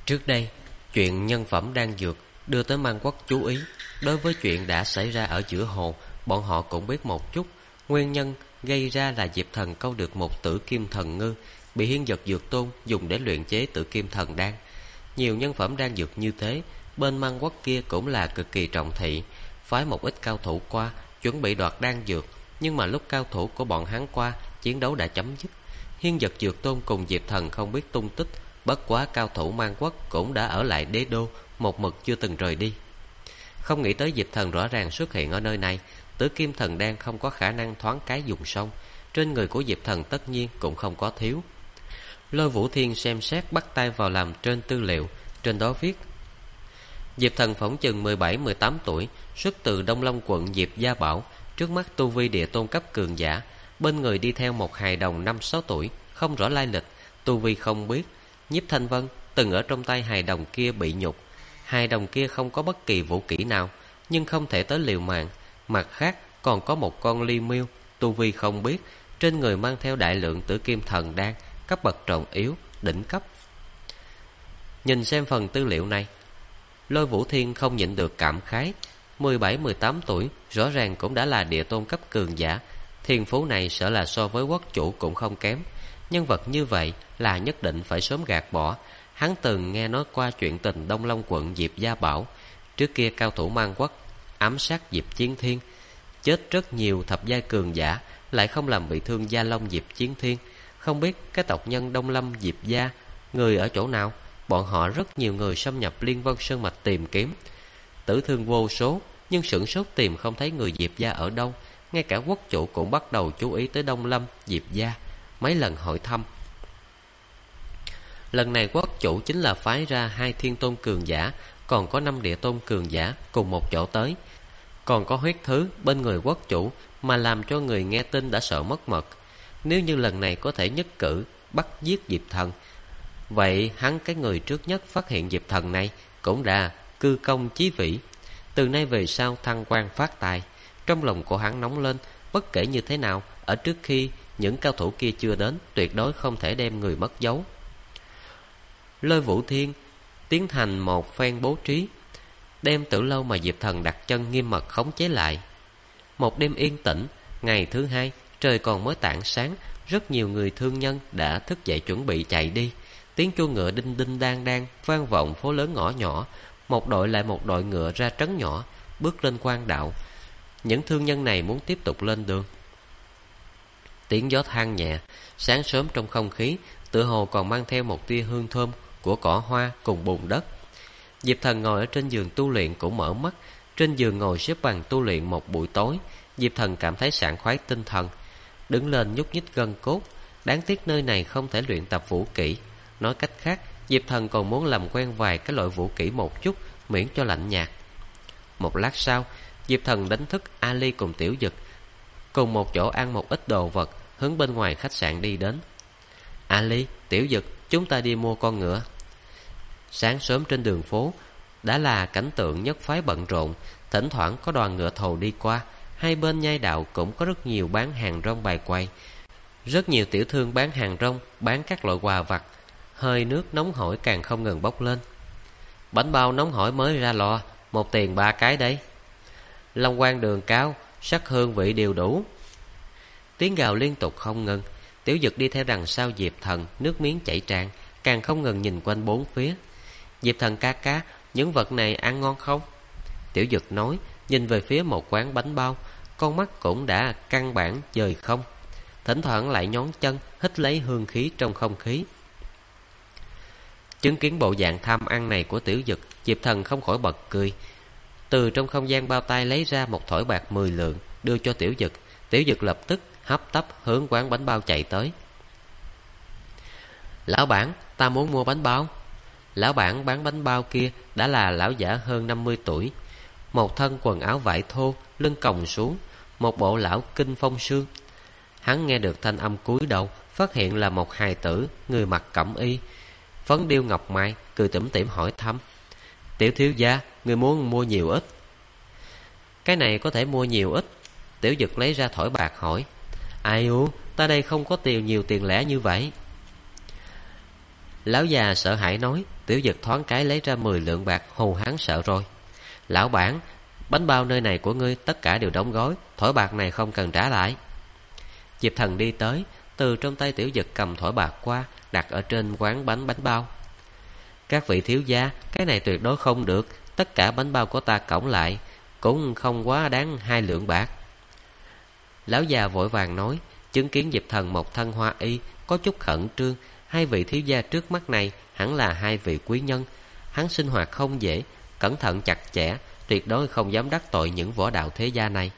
Trước đây, chuyện nhân phẩm đan dược đưa tới Man Quốc chú ý. Đối với chuyện đã xảy ra ở giữa hồ, bọn họ cũng biết một chút. Nguyên nhân gây ra là Diệp Thần câu được một tử kim thần ngư, bị Hiên Vật Dược Tôn dùng để luyện chế tử kim thần đan. Nhiều nhân phẩm đan dược như thế, bên Man Quốc kia cũng là cực kỳ trọng thị, phái một ít cao thủ qua chuẩn bị đoạt đan dược. Nhưng mà lúc cao thủ của bọn hắn qua, chiến đấu đã chấm dứt. Hiên Vật Dược Tôn cùng Diệp Thần không biết tung tích. Bất quá cao thủ Man Quốc cũng đã ở lại đế đô, một mực chưa từng rời đi. Không nghĩ tới Diệp Thần rõ ràng xuất hiện ở nơi này. Tử kim thần đan không có khả năng thoáng cái dùng xong. Trên người của Diệp Thần tất nhiên cũng không có thiếu. Lôi Vũ Thiên xem xét bắt tay vào làm trên tư liệu. Trên đó viết: Diệp Thần phỏng chừng 17-18 tuổi, xuất từ Đông Long quận Diệp Gia Bảo. Trước mắt tu vi địa tôn cấp cường giả. Bên người đi theo một hài đồng 5-6 tuổi, không rõ lai lịch, tu vi không biết. Nhiếp Thanh Vân từng ở trong tay hài đồng kia bị nhục. Hài đồng kia không có bất kỳ vũ kỹ nào, nhưng không thể tới liều mạng. Mặt khác còn có một con ly miêu, tu vi không biết, trên người mang theo đại lượng tử kim thần đan, cấp bậc trọng yếu, đỉnh cấp. Nhìn xem phần tư liệu này, Lôi Vũ Thiên không nhịn được cảm khái. 17-18 tuổi, rõ ràng cũng đã là địa tôn cấp cường giả. Thiên phú này sợ là so với quốc chủ cũng không kém. Nhân vật như vậy là nhất định phải sớm gạt bỏ. Hắn từng nghe nói qua chuyện tình Đông Long quận Diệp Gia Bảo. Trước kia cao thủ Man Quốc ám sát Diệp Chiến Thiên, chết rất nhiều thập giai cường giả, lại không làm bị thương Gia Long Diệp Chiến Thiên. Không biết cái tộc nhân Đông Lâm Diệp Gia người ở chỗ nào. Bọn họ rất nhiều người xâm nhập Liên Vân Sơn Mạch tìm kiếm, tử thương vô số, nhưng sửng sốt tìm không thấy người Diệp Gia ở đâu. Ngay cả quốc chủ cũng bắt đầu chú ý tới Đông Lâm Diệp Gia, mấy lần hỏi thăm. Lần này quốc chủ chính là phái ra 2 thiên tôn cường giả, còn có 5 địa tôn cường giả cùng một chỗ tới. Còn có huyết thứ bên người quốc chủ, mà làm cho người nghe tin đã sợ mất mật. Nếu như lần này có thể nhất cử bắt giết Diệp Thần, vậy hắn cái người trước nhất phát hiện Diệp Thần này cũng đã cư công chí vĩ. Từ nay về sau thăng quan phát tài. Trong lòng của hắn nóng lên. Bất kể như thế nào, ở trước khi những cao thủ kia chưa đến, tuyệt đối không thể đem người mất dấu. Lôi Vũ Thiên tiến hành một phen bố trí, đem Tử Lâu mà Diệp Thần đặt chân nghiêm mật khống chế lại. Một đêm yên tĩnh, ngày thứ hai, trời còn mới tảng sáng, rất nhiều người thương nhân đã thức dậy chuẩn bị chạy đi. Tiếng chuông ngựa đinh đinh đang đang vang vọng phố lớn ngõ nhỏ. Một đội lại một đội ngựa ra trấn nhỏ, bước lên quan đạo. Những thương nhân này muốn tiếp tục lên đường. Tiếng gió than nhẹ, sáng sớm trong không khí, tựa hồ còn mang theo một tia hương thơm của cỏ hoa cùng bùn đất. Diệp Thần ngồi ở trên giường tu luyện cũng mở mắt. Trên giường ngồi xếp bằng tu luyện một buổi tối, Diệp Thần cảm thấy sảng khoái tinh thần. Đứng lên nhúc nhích gân cốt. Đáng tiếc nơi này không thể luyện tập vũ kỹ. Nói cách khác, Diệp Thần còn muốn làm quen vài cái loại vũ kỹ một chút, miễn cho lạnh nhạt. Một lát sau, Diệp Thần đánh thức Ali cùng Tiểu Dực, cùng một chỗ ăn một ít đồ vật, hướng bên ngoài khách sạn đi đến. Ali, Tiểu Dực, chúng ta đi mua con ngựa. Sáng sớm trên đường phố đã là cảnh tượng nhất phái bận rộn. Thỉnh thoảng có đoàn ngựa thồ đi qua. Hai bên nhai đạo cũng có rất nhiều bán hàng rong bày quầy. Rất nhiều tiểu thương bán hàng rong, bán các loại quà vặt. Hơi nước nóng hổi càng không ngừng bốc lên. Bánh bao nóng hổi mới ra lò, 1 tiền 3 cái đấy. Long Quang đường cao, sắc hương vị đều đủ. Tiếng gào liên tục không ngừng. Tiểu Dực đi theo đằng sau Diệp Thần, nước miếng chảy tràn, càng không ngừng nhìn quanh bốn phía. Diệp Thần ca ca, những vật này ăn ngon không? Tiểu Dực nói, nhìn về phía một quán bánh bao, con mắt cũng đã căn bản dời không. Thỉnh thoảng lại nhón chân, hít lấy hương khí trong không khí. Chứng kiến bộ dạng tham ăn này của Tiểu Dực, Diệp Thần không khỏi bật cười. Từ trong không gian bao tay lấy ra một thỏi bạc 10 lượng, đưa cho Tiểu Dực. Tiểu Dực lập tức hấp tấp hướng quán bánh bao chạy tới. Lão bản, ta muốn mua bánh bao. Lão bản bán bánh bao kia đã là lão giả hơn 50 tuổi, một thân quần áo vải thô, lưng còng xuống, một bộ lão kinh phong sương. Hắn nghe được thanh âm cúi đầu, phát hiện là một hài tử, người mặc cẩm y, phấn điêu ngọc mai, cười tủm tỉm hỏi thăm. Tiểu thiếu gia, người muốn mua nhiều ít? Cái này có thể mua nhiều ít. Tiểu Dực lấy ra thỏi bạc hỏi. Ai u, ta đây không có nhiều tiền lẻ như vậy. Lão già sợ hãi nói. Tiểu Dực thoáng cái lấy ra 10 lượng bạc, hù hắn sợ rồi. Lão bản, bánh bao nơi này của ngươi tất cả đều đóng gói, thỏi bạc này không cần trả lại. Diệp Thần đi tới, từ trong tay Tiểu Dực cầm thỏi bạc qua, đặt ở trên quán bánh bao. Các vị thiếu gia, cái này tuyệt đối không được, tất cả bánh bao của ta cộng lại cũng không quá đáng 2 lượng bạc. Lão già vội vàng nói. Chứng kiến Diệp Thần một thân hoa y, có chút khẩn trương. Hai vị thiếu gia trước mắt này hẳn là hai vị quý nhân. Hắn sinh hoạt không dễ, cẩn thận chặt chẽ, tuyệt đối không dám đắc tội những võ đạo thế gia này.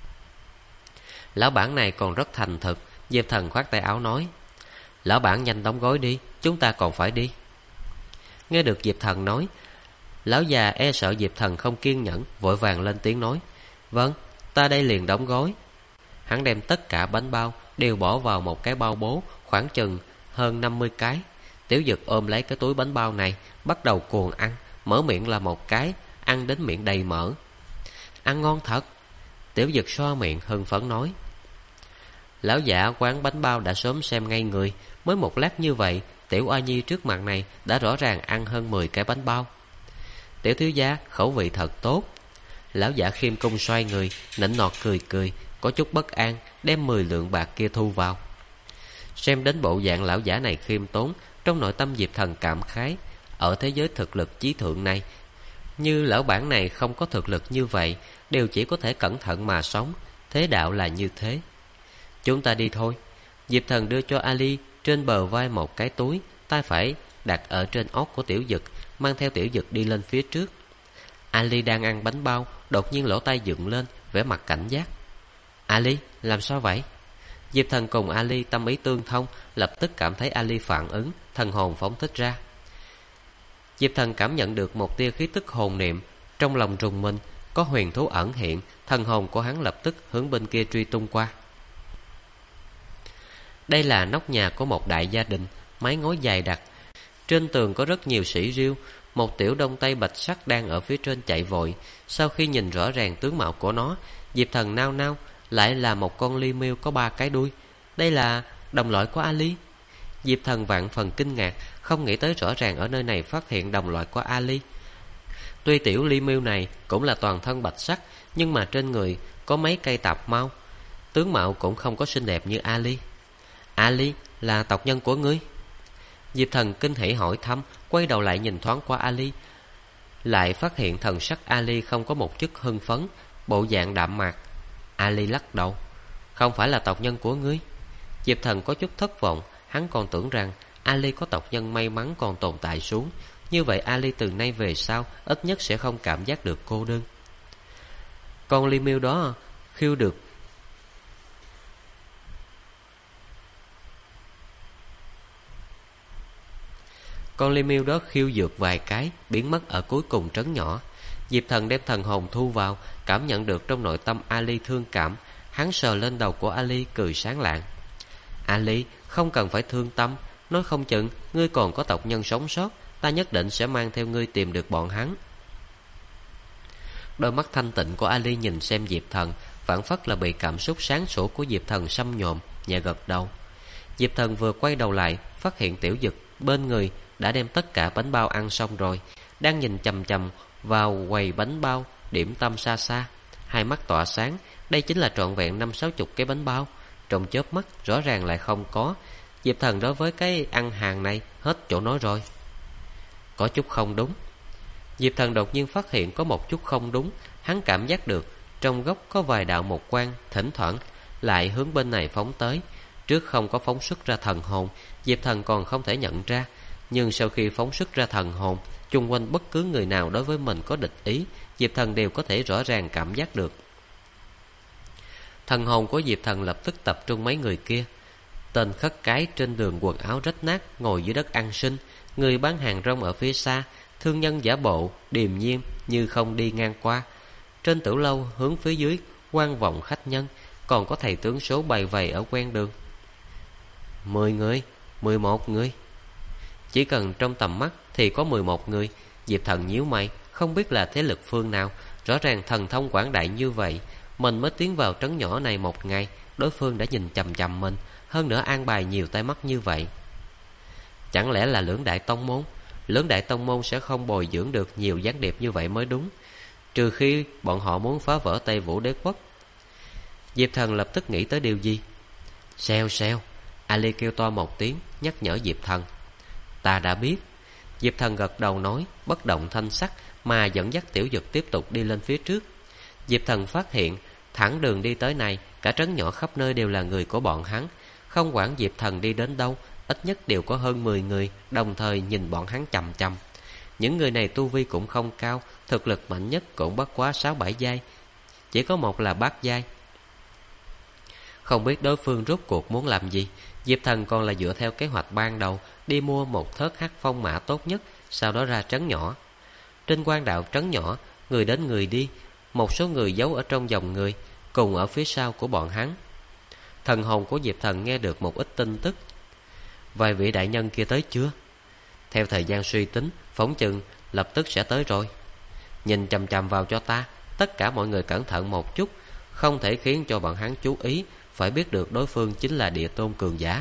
Lão bản này còn rất thành thực. Diệp Thần khoát tay áo nói. Lão bản nhanh đóng gói đi, chúng ta còn phải đi. Nghe được Diệp Thần nói, lão già e sợ Diệp Thần không kiên nhẫn, vội vàng lên tiếng nói. Vâng, ta đây liền đóng gói. Hắn đem tất cả bánh bao đều bỏ vào một cái bao bố, khoảng chừng hơn 50 cái. Tiểu Dực ôm lấy cái túi bánh bao này, bắt đầu cuồng ăn, mở miệng là một cái, ăn đến miệng đầy mỡ. Ăn ngon thật. Tiểu Dực xoa miệng hưng phấn nói. Lão giả quán bánh bao đã sớm xem ngay người. Mới một lát như vậy, Tiểu Oa Nhi trước mặt này đã rõ ràng ăn hơn 10 cái bánh bao. Tiểu thiếu gia khẩu vị thật tốt. Lão giả khiêm cung xoay người, nịnh nọt cười cười, có chút bất an, đem 10 lượng bạc kia thu vào. Xem đến bộ dạng lão giả này khiêm tốn, trong nội tâm Diệp Thần cảm khái. Ở thế giới thực lực chí thượng này, như lão bản này không có thực lực như vậy, đều chỉ có thể cẩn thận mà sống. Thế đạo là như thế. Chúng ta đi thôi. Diệp Thần đưa cho Ali trên bờ vai một cái túi, tay phải đặt ở trên óc của Tiểu Dực, mang theo Tiểu Dực đi lên phía trước. Ali đang ăn bánh bao, đột nhiên lỗ tai dựng lên, vẻ mặt cảnh giác. Ali, làm sao vậy? Diệp Thần cùng Ali tâm ý tương thông, lập tức cảm thấy Ali phản ứng, thần hồn phóng thích ra. Diệp Thần cảm nhận được một tia khí tức hồn niệm, trong lòng rùng mình, có huyền thú ẩn hiện, thần hồn của hắn lập tức hướng bên kia truy tung qua. Đây là nóc nhà của một đại gia đình, mái ngói dài đặc, trên tường có rất nhiều sỉ riêu. Một tiểu đông tây bạch sắc đang ở phía trên chạy vội. Sau khi nhìn rõ ràng tướng mạo của nó, Diệp Thần nao nao, lại là một con ly miêu có 3 cái đuôi. Đây là đồng loại của Ali. Diệp Thần vạn phần kinh ngạc, không nghĩ tới rõ ràng ở nơi này phát hiện đồng loại của Ali. Tuy tiểu ly miêu này cũng là toàn thân bạch sắc, nhưng mà trên người có mấy cây tạp mau, tướng mạo cũng không có xinh đẹp như Ali. Ali là tộc nhân của ngươi? Diệp Thần kinh hỉ hỏi thăm, quay đầu lại nhìn thoáng qua Ali, lại phát hiện thần sắc Ali không có một chút hưng phấn, bộ dạng đạm mạc. Ali lắc đầu. Không phải là tộc nhân của ngươi. Diệp Thần có chút thất vọng, hắn còn tưởng rằng Ali có tộc nhân may mắn còn tồn tại xuống. Như vậy Ali từ nay về sau ít nhất sẽ không cảm giác được cô đơn. Con ly miêu đó khiêu được Con ly miêu đó khiêu dược vài cái, biến mất ở cuối cùng trấn nhỏ. Diệp Thần đem thần hồn thu vào, cảm nhận được trong nội tâm Ali thương cảm. Hắn sờ lên đầu của Ali, cười sáng lạng. Ali, không cần phải thương tâm, nói không chừng ngươi còn có tộc nhân sống sót, ta nhất định sẽ mang theo ngươi tìm được bọn hắn. Đôi mắt thanh tịnh của Ali nhìn xem Diệp Thần, phảng phất là bị cảm xúc sáng sủa của Diệp Thần xâm nhộm, nhẹ gật đầu. Diệp Thần vừa quay đầu lại, phát hiện Tiểu Dực bên người đã đem tất cả bánh bao ăn xong rồi, đang nhìn chằm chằm vào quầy bánh bao điểm tâm xa xa, hai mắt tỏa sáng. Đây chính là trọn vẹn 50-60 cái bánh bao. Trong chớp mắt rõ ràng lại không có. Diệp Thần đối với cái ăn hàng này hết chỗ nói rồi. Có chút không đúng. Diệp Thần đột nhiên phát hiện có một chút không đúng. Hắn cảm giác được trong góc có vài đạo mộc quang thỉnh thoảng lại hướng bên này phóng tới. Trước không có phóng xuất ra thần hồn, Diệp Thần còn không thể nhận ra, nhưng sau khi phóng xuất ra thần hồn, chung quanh bất cứ người nào đối với mình có địch ý, Diệp Thần đều có thể rõ ràng cảm giác được. Thần hồn của Diệp Thần lập tức tập trung mấy người kia. Tên khất cái trên đường quần áo rách nát ngồi dưới đất ăn xin, người bán hàng rong ở phía xa, thương nhân giả bộ điềm nhiên như không đi ngang qua. Trên tiểu lâu hướng phía dưới quan vọng khách nhân, còn có thầy tướng số bày vầy ở ven đường. 10 người, 11 người. Chỉ cần trong tầm mắt thì có 11 người. Diệp Thần nhíu mày, không biết là thế lực phương nào. Rõ ràng thần thông quảng đại như vậy, mình mới tiến vào trấn nhỏ này một ngày, đối phương đã nhìn chằm chằm mình, hơn nữa an bài nhiều tay mắt như vậy. Chẳng lẽ là Lưỡng Đại Tông Môn? Lưỡng Đại Tông Môn sẽ không bồi dưỡng được nhiều gián điệp như vậy mới đúng, trừ khi bọn họ muốn phá vỡ Tây Vũ Đế Quốc. Diệp Thần lập tức nghĩ tới điều gì. Xèo xèo, Ali kêu to một tiếng, nhắc nhở Diệp Thần. Ta đã biết. Diệp Thần gật đầu nói, bất động thanh sắc, mà dẫn dắt Tiểu Dực tiếp tục đi lên phía trước. Diệp Thần phát hiện, thẳng đường đi tới này, cả trấn nhỏ khắp nơi đều là người của bọn hắn. Không quản Diệp Thần đi đến đâu, ít nhất đều có hơn 10 người đồng thời nhìn bọn hắn chằm chằm. Những người này tu vi cũng không cao, thực lực mạnh nhất cũng bất quá 6-7 giai, chỉ có một là bát giai. Không biết đối phương rốt cuộc muốn làm gì. Diệp Thần còn là dựa theo kế hoạch ban đầu, đi mua một thớt hắc phong mã tốt nhất, sau đó ra trấn nhỏ. Trên quan đạo trấn nhỏ, người đến người đi, một số người giấu ở trong dòng người, cùng ở phía sau của bọn hắn. Thần hồn của Diệp Thần nghe được một ít tin tức. Vài vị đại nhân kia tới chưa? Theo thời gian suy tính, phóng chừng lập tức sẽ tới rồi. Nhìn chằm chằm vào cho ta, tất cả mọi người cẩn thận một chút, không thể khiến cho bọn hắn chú ý, phải biết được đối phương chính là địa tôn cường giả.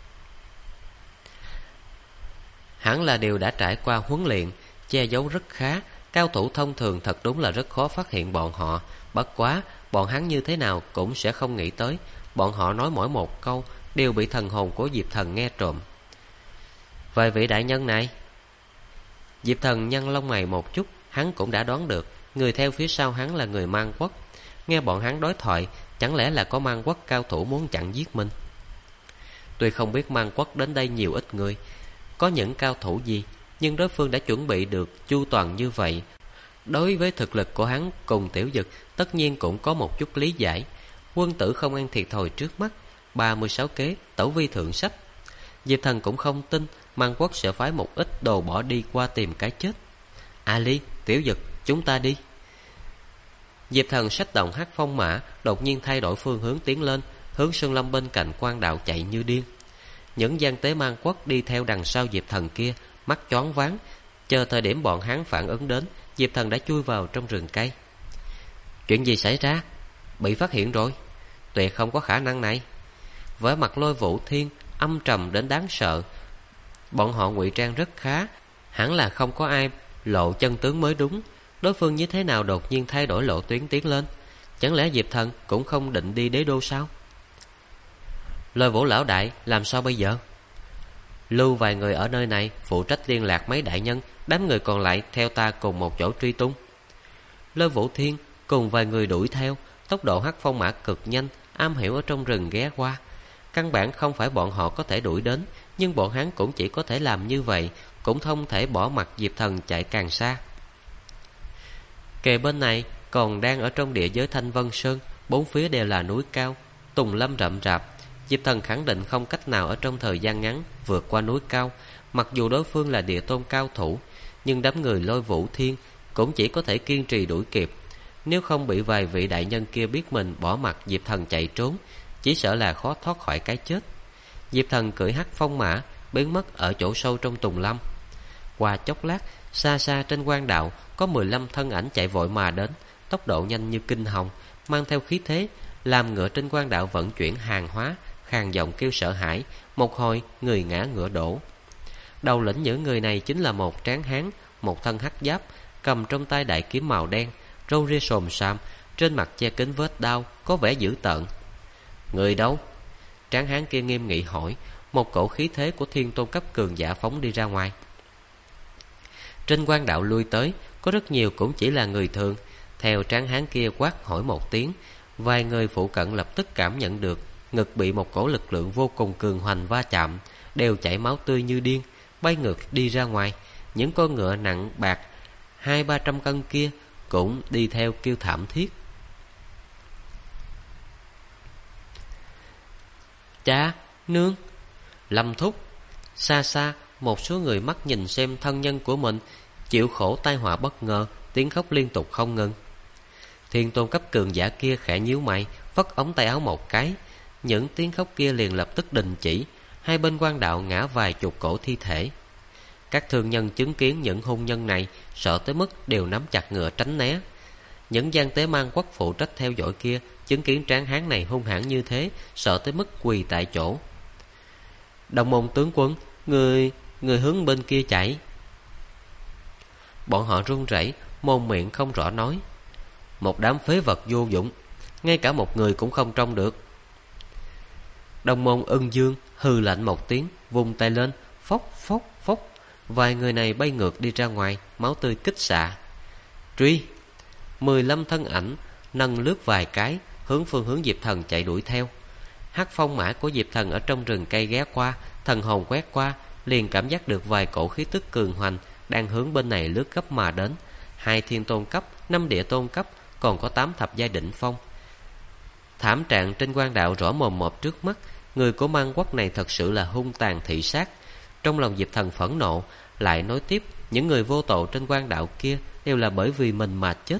Hẳn là đều đã trải qua huấn luyện, che giấu rất khá. Cao thủ thông thường thật đúng là rất khó phát hiện bọn họ. Bất quá, bọn hắn như thế nào cũng sẽ không nghĩ tới, bọn họ nói mỗi một câu đều bị thần hồn của Diệp Thần nghe trộm. Vài vị đại nhân này. Diệp Thần nhăn lông mày một chút, hắn cũng đã đoán được người theo phía sau hắn là người Man Quốc. Nghe bọn hắn đối thoại, chẳng lẽ là có Man Quốc cao thủ muốn chặn giết mình? Tuy không biết Man Quốc đến đây nhiều ít người, có những cao thủ gì, nhưng đối phương đã chuẩn bị được chu toàn như vậy. Đối với thực lực của hắn cùng Tiểu Dực, tất nhiên cũng có một chút lý giải. Quân tử không ăn thiệt thòi trước mắt, 36 kế, tẩu vi thượng sách. Diệp Thần cũng không tin Man Quốc sẽ phái một ít đồ bỏ đi qua tìm cái chết. Ali, Tiểu Dực, chúng ta đi. Diệp Thần xách động hắc phong mã, đột nhiên thay đổi phương hướng tiến lên, hướng Sơn Lâm bên cạnh quan đạo chạy như điên. Những gian tế Man Quốc đi theo đằng sau Diệp Thần kia, mắt choáng váng. Chờ thời điểm bọn hắn phản ứng đến, Diệp Thần đã chui vào trong rừng cây. Chuyện gì xảy ra? Bị phát hiện rồi. Tuyệt không có khả năng này. Với mặt Lôi Vũ Thiên âm trầm đến đáng sợ. Bọn họ ngụy trang rất khá, hẳn là không có ai lộ chân tướng mới đúng. Đối phương như thế nào đột nhiên thay đổi lộ tuyến tiến lên? Chẳng lẽ Diệp Thần cũng không định đi đế đô sao? Lôi Vũ lão đại, làm sao bây giờ? Lưu vài người ở nơi này, phụ trách liên lạc mấy đại nhân, đám người còn lại theo ta cùng một chỗ truy tung. Lôi Vũ Thiên cùng vài người đuổi theo, tốc độ hắc phong mã cực nhanh, am hiểu ở trong rừng ghé qua. Căn bản không phải bọn họ có thể đuổi đến, nhưng bọn hắn cũng chỉ có thể làm như vậy, cũng không thể bỏ mặc Diệp Thần chạy càng xa. Kề bên này còn đang ở trong địa giới Thanh Vân Sơn, bốn phía đều là núi cao, tùng lâm rậm rạp. Diệp Thần khẳng định không cách nào ở trong thời gian ngắn vượt qua núi cao. Mặc dù đối phương là địa tôn cao thủ, nhưng đám người Lôi Vũ Thiên cũng chỉ có thể kiên trì đuổi kịp. Nếu không bị vài vị đại nhân kia biết mình bỏ mặc Diệp Thần chạy trốn, chỉ sợ là khó thoát khỏi cái chết. Diệp Thần cưỡi hắc phong mã biến mất ở chỗ sâu trong tùng lâm. Qua chốc lát, xa xa trên quan đạo có 15 thân ảnh chạy vội mà đến, tốc độ nhanh như kinh hồng, mang theo khí thế, làm ngựa trên quan đạo vận chuyển hàng hóa, khàn giọng kêu sợ hãi. Một hồi người ngã ngựa đổ. Đầu lĩnh những người này chính là một tráng hán, một thân hắc giáp, cầm trong tay đại kiếm màu đen, râu ria xồm xoàm, trên mặt che kín vết đau, có vẻ dữ tợn. Người đâu? Tráng hán kia nghiêm nghị hỏi. Một cổ khí thế của thiên tôn cấp cường giả phóng đi ra ngoài. Trên quan đạo lui tới, có rất nhiều cũng chỉ là người thường. Theo tráng hán kia quát hỏi một tiếng, vài người phụ cận lập tức cảm nhận được ngực bị một cổ lực lượng vô cùng cường hoành va chạm, đều chảy máu tươi như điên, bay ngược đi ra ngoài. Những con ngựa nặng bạc 200-300 cân kia cũng đi theo kêu thảm thiết. Cha, nương, Lâm thúc. Xa xa, một số người mắt nhìn xem thân nhân của mình chịu khổ tai họa bất ngờ, tiếng khóc liên tục không ngừng. Thiên tôn cấp cường giả kia khẽ nhíu mày, phất ống tay áo một cái, những tiếng khóc kia liền lập tức đình chỉ. Hai bên quan đạo ngã vài chục cổ thi thể. Các thương nhân chứng kiến những hôn nhân này, sợ tới mức đều nắm chặt ngựa tránh né. Những gian tế Man Quốc phụ trách theo dõi kia, chứng kiến tráng hán này hung hãn như thế, sợ tới mức quỳ tại chỗ. Đồng môn tướng quân, người hướng bên kia chạy. Bọn họ run rẩy, mồm miệng không rõ nói. Một đám phế vật vô dụng, ngay cả một người cũng không trông được. Đông Môn Ưng Dương hừ lạnh một tiếng, vung tay lên, phốc phốc phốc. Vài người này bay ngược đi ra ngoài, máu tươi kích xạ. Truy! 15 thân ảnh nâng lướt vài cái, hướng phương hướng Diệp Thần chạy đuổi theo. Hắc phong mã của Diệp Thần ở trong rừng cây ghé qua, thần hồn quét qua, liền cảm giác được vài cổ khí tức cường hoành đang hướng bên này lướt gấp mà đến. 2 thiên tôn cấp, 5 địa tôn cấp, còn có 8 thập giai đỉnh phong. Thảm trạng trên quan đạo rõ mồm một trước mắt. Người của Man Quốc này thật sự là hung tàn thị sát. Trong lòng Diệp Thần phẫn nộ, lại nói tiếp, những người vô tội trên quan đạo kia đều là bởi vì mình mà chết.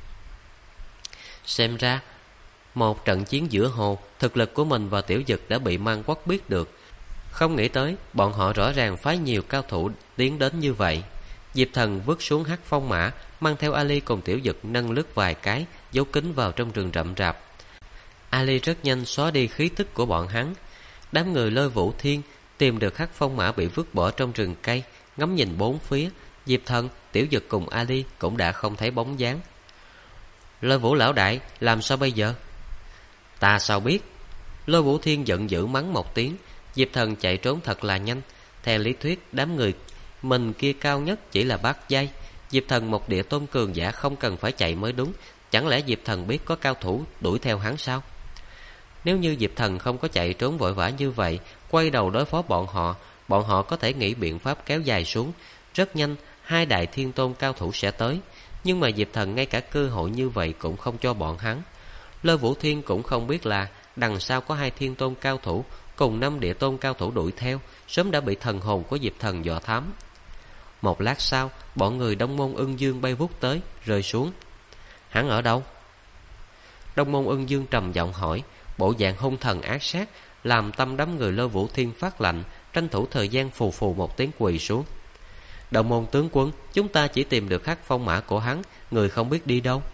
Xem ra một trận chiến giữa hồ, thực lực của mình và Tiểu Dực đã bị Man Quốc biết được. Không nghĩ tới bọn họ rõ ràng phái nhiều cao thủ tiến đến như vậy. Diệp Thần vứt xuống hắc phong mã, mang theo Ali cùng Tiểu Dực nâng lướt vài cái, giấu kín vào trong rừng rậm rạp. Ali rất nhanh xóa đi khí tức của bọn hắn. Đám người Lôi Vũ Thiên tìm được hắc phong mã bị vứt bỏ trong rừng cây, ngắm nhìn bốn phía. Diệp Thần, Tiểu Dực cùng Ali cũng đã không thấy bóng dáng. Lôi Vũ lão đại, làm sao bây giờ? Ta sao biết? Lôi Vũ Thiên giận dữ mắng một tiếng. Diệp Thần chạy trốn thật là nhanh. Theo lý thuyết, đám người mình kia cao nhất chỉ là bát giai. Diệp Thần một địa tôn cường giả không cần phải chạy mới đúng. Chẳng lẽ Diệp Thần biết có cao thủ đuổi theo hắn sao? Nếu như Diệp Thần không có chạy trốn vội vã như vậy, quay đầu đối phó bọn họ có thể nghĩ biện pháp kéo dài xuống. Rất nhanh 2 đại thiên tôn cao thủ sẽ tới. Nhưng mà Diệp Thần ngay cả cơ hội như vậy cũng không cho bọn hắn. Lôi Vũ Thiên cũng không biết là đằng sau có 2 thiên tôn cao thủ cùng 5 địa tôn cao thủ đuổi theo, sớm đã bị thần hồn của Diệp Thần dò thám. Một lát sau, bọn người Đông Môn Ưng Dương bay vút tới, rơi xuống. Hắn ở đâu? Đông Môn Ưng Dương trầm giọng hỏi, bộ dạng hung thần ác sát, làm tâm đám người Lôi Vũ Thiên phát lạnh, tranh thủ thời gian phù phù một tiếng quỳ xuống. Đông Môn tướng quân, chúng ta chỉ tìm được hắc phong mã của hắn, người không biết đi đâu.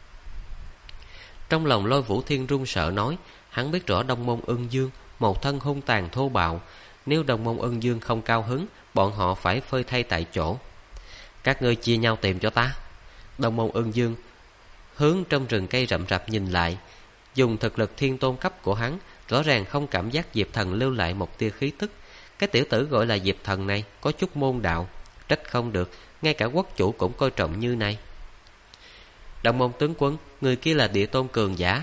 Trong lòng Lôi Vũ Thiên run sợ nói, hắn biết rõ Đông Môn Ưng Dương một thân hung tàn thô bạo, nếu Đông Môn Ưng Dương không cao hứng, bọn họ phải phơi thay tại chỗ. Các ngươi chia nhau tìm cho ta. Đông Môn Ưng Dương hướng trong rừng cây rậm rạp nhìn lại, dùng thực lực thiên tôn cấp của hắn, rõ ràng không cảm giác Diệp Thần lưu lại một tia khí tức. Cái tiểu tử gọi là Diệp Thần này có chút môn đạo, trách không được, ngay cả quốc chủ cũng coi trọng như này. Đông Môn tướng quân, người kia là địa tôn cường giả.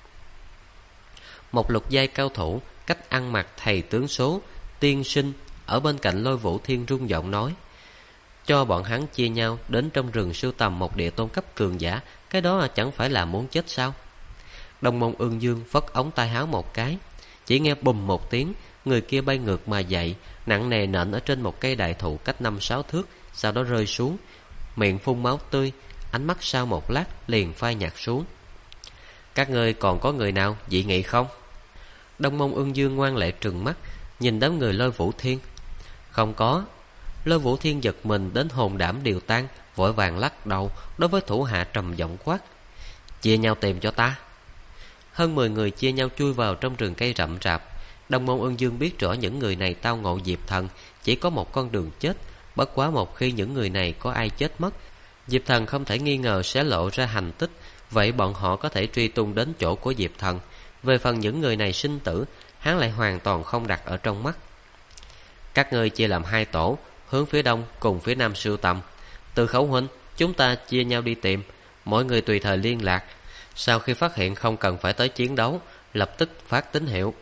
Một lục giai cao thủ, cách ăn mặc thầy tướng số, tiên sinh ở bên cạnh Lôi Vũ Thiên rung giọng nói, cho bọn hắn chia nhau đến trong rừng sưu tầm một địa tôn cấp cường giả, cái đó chẳng phải là muốn chết sao? Đông Môn Ưng Dương vất ống tay áo một cái, chỉ nghe bùm một tiếng, người kia bay ngược mà dậy, nặng nề nện ở trên một cây đại thụ cách 5-6 thước, sau đó rơi xuống, miệng phun máu tươi, ánh mắt sau một lát liền phai nhạt xuống. Các ngươi còn có người nào dị nghị không? Đông Môn Ưng Dương ngoan lệ trừng mắt, nhìn đám người Lôi Vũ Thiên. Không có. Lôi Vũ Thiên giật mình đến hồn đảm đều tan, vội vàng lắc đầu, đối với thủ hạ trầm giọng quát, chia nhau tìm cho ta. Hơn 10 người chia nhau chui vào trong rừng cây rậm rạp. Đông Môn Ưng Dương biết rõ những người này tao ngộ Diệp Thần chỉ có một con đường chết. Bất quá một khi những người này có ai chết mất, Diệp Thần không thể nghi ngờ sẽ lộ ra hành tích. Vậy bọn họ có thể truy tung đến chỗ của Diệp Thần. Về phần những người này sinh tử, hắn lại hoàn toàn không đặt ở trong mắt. Các ngươi chia làm 2 tổ, hướng phía đông cùng phía nam sưu tầm. Từ Khẩu huynh, chúng ta chia nhau đi tìm, mỗi người tùy thời liên lạc. Sau khi phát hiện không cần phải tới chiến đấu, lập tức phát tín hiệu.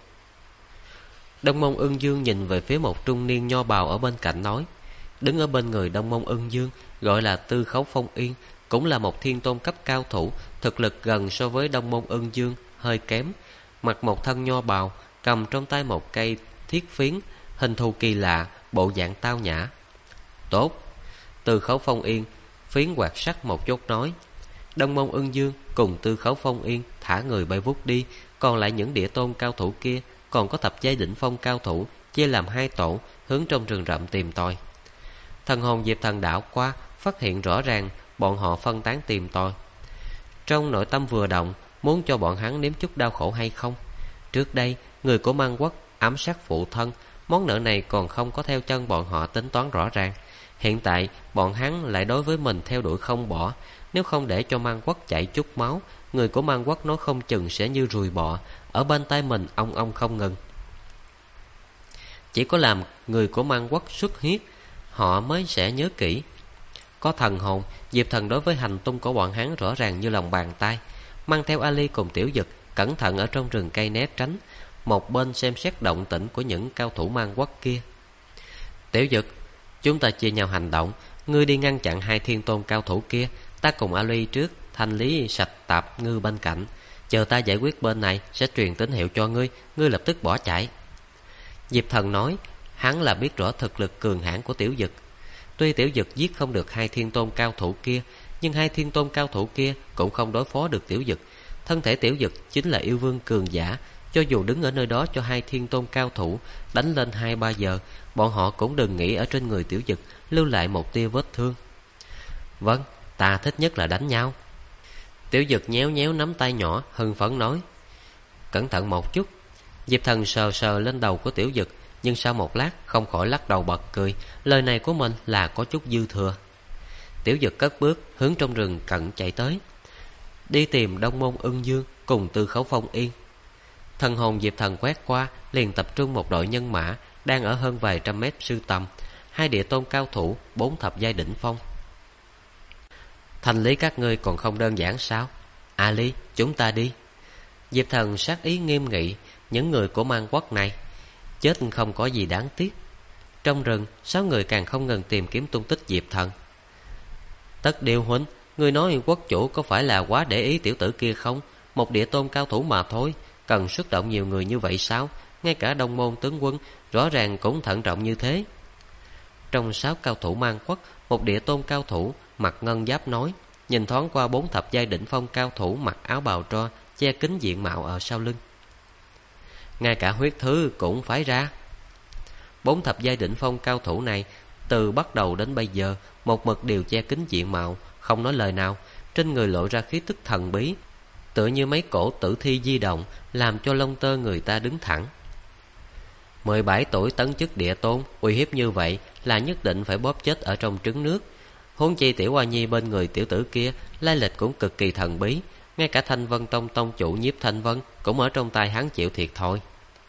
Đông Môn Ưng Dương nhìn về phía một trung niên nho bào ở bên cạnh nói. Đứng ở bên người Đông Môn Ưng Dương gọi là Tư Khấu Phong Yên, cũng là một thiên tôn cấp cao thủ, thực lực gần so với Đông Môn Ưng Dương, hơi kém. Mặc một thân nho bào, cầm trong tay một cây thiết phiến, hình thù kỳ lạ, bộ dạng tao nhã. Tốt. Tư Khấu Phong Yên phiến quạt sắt một chút nói. Đông Môn Ưng Dương cùng Tư Khấu Phong Yên thả người bay vút đi. Còn lại những địa tôn cao thủ kia, còn có thập giai đỉnh phong cao thủ, chia làm 2 tổ, hướng trong rừng rậm tìm tòi. Thần hồn Diệp Thần đảo qua, phát hiện rõ ràng bọn họ phân tán tìm tòi. Trong nội tâm vừa động, muốn cho bọn hắn nếm chút đau khổ hay không. Trước đây người của Man Quốc ám sát phụ thân, món nợ này còn không có theo chân bọn họ tính toán rõ ràng. Hiện tại bọn hắn lại đối với mình theo đuổi không bỏ. Nếu không để cho mang quất chảy chút máu, người của mang quất nói không chừng sẽ như ruồi bọ ở bên tai mình ong ong không ngừng. Chỉ có làm người của mang quất xuất huyết, họ mới sẽ nhớ kỹ. Có thần hồn, Diệp Thần đối với hành tung của bọn hắn rõ ràng như lòng bàn tay. Mang theo Ali cùng Tiểu Dực cẩn thận ở trong rừng cây né tránh, một bên xem xét động tĩnh của những cao thủ mang quất kia. Tiểu Dực, chúng ta chia nhau hành động. Ngươi đi ngăn chặn hai thiên tôn cao thủ kia, ta cùng Ali trước thanh lý sạch tạp ngư bên cạnh. Chờ ta giải quyết bên này sẽ truyền tín hiệu cho ngươi, ngươi lập tức bỏ chạy. Diệp Thần nói, hắn là biết rõ thực lực cường hãn của Tiểu Dực. Tuy Tiểu Dực giết không được hai thiên tôn cao thủ kia, nhưng hai thiên tôn cao thủ kia cũng không đối phó được Tiểu Dực. Thân thể Tiểu Dực chính là yêu vương cường giả, cho dù đứng ở nơi đó cho hai thiên tôn cao thủ đánh lên 2-3 giờ, bọn họ cũng đừng nghĩ ở trên người Tiểu Dực lưu lại một tia vết thương. Vâng, ta thích nhất là đánh nhau. Tiểu Dực nhéo nhéo nắm tay nhỏ, hưng phấn nói. Cẩn thận một chút. Diệp Thần sờ sờ lên đầu của Tiểu Dực, nhưng sau một lát không khỏi lắc đầu bật cười. Lời này của mình là có chút dư thừa. Tiểu Dực cất bước hướng trong rừng cận chạy tới, đi tìm Đông Môn Ưng Dương cùng Tư Khấu Phong Yên. Thần hồn Diệp Thần quét qua, liền tập trung một đội nhân mã đang ở hơn vài trăm mét sưu tầm, hai địa tôn cao thủ, 4 thập giai đỉnh phong. Thành lý các ngươi còn không đơn giản sao? Ali, chúng ta đi. Diệp Thần sát ý nghiêm nghị, những người của mang quất này chết không có gì đáng tiếc. Trong rừng, 6 người càng không ngừng tìm kiếm tung tích Diệp Thần. Tất Điêu huynh, ngươi nói quốc chủ có phải là quá để ý tiểu tử kia không? Một địa tôn cao thủ mà thôi, cần xuất động nhiều người như vậy sao? Ngay cả Đông Môn tướng quân rõ ràng cũng thận trọng như thế. Trong 6 cao thủ mang quất, một địa tôn cao thủ mặc ngân giáp nói, nhìn thoáng qua 4 thập giai đỉnh phong cao thủ mặc áo bào tro che kín diện mạo ở sau lưng. Ngay cả huyết thứ cũng phái ra. 4 thập giai đỉnh phong cao thủ này từ bắt đầu đến bây giờ một mực đều che kín diện mạo, không nói lời nào, trên người lộ ra khí tức thần bí, tựa như mấy cổ tử thi di động, làm cho lông tơ người ta đứng thẳng. 17 tuổi tấn chức địa tôn, uy hiếp như vậy là nhất định phải bóp chết ở trong trứng nước. Huống chi Tiểu Hoa Nhi bên người tiểu tử kia lai lịch cũng cực kỳ thần bí, ngay cả Thanh Vân Tông tông chủ Nhiếp Thanh Vân cũng ở trong tay hắn chịu thiệt thôi.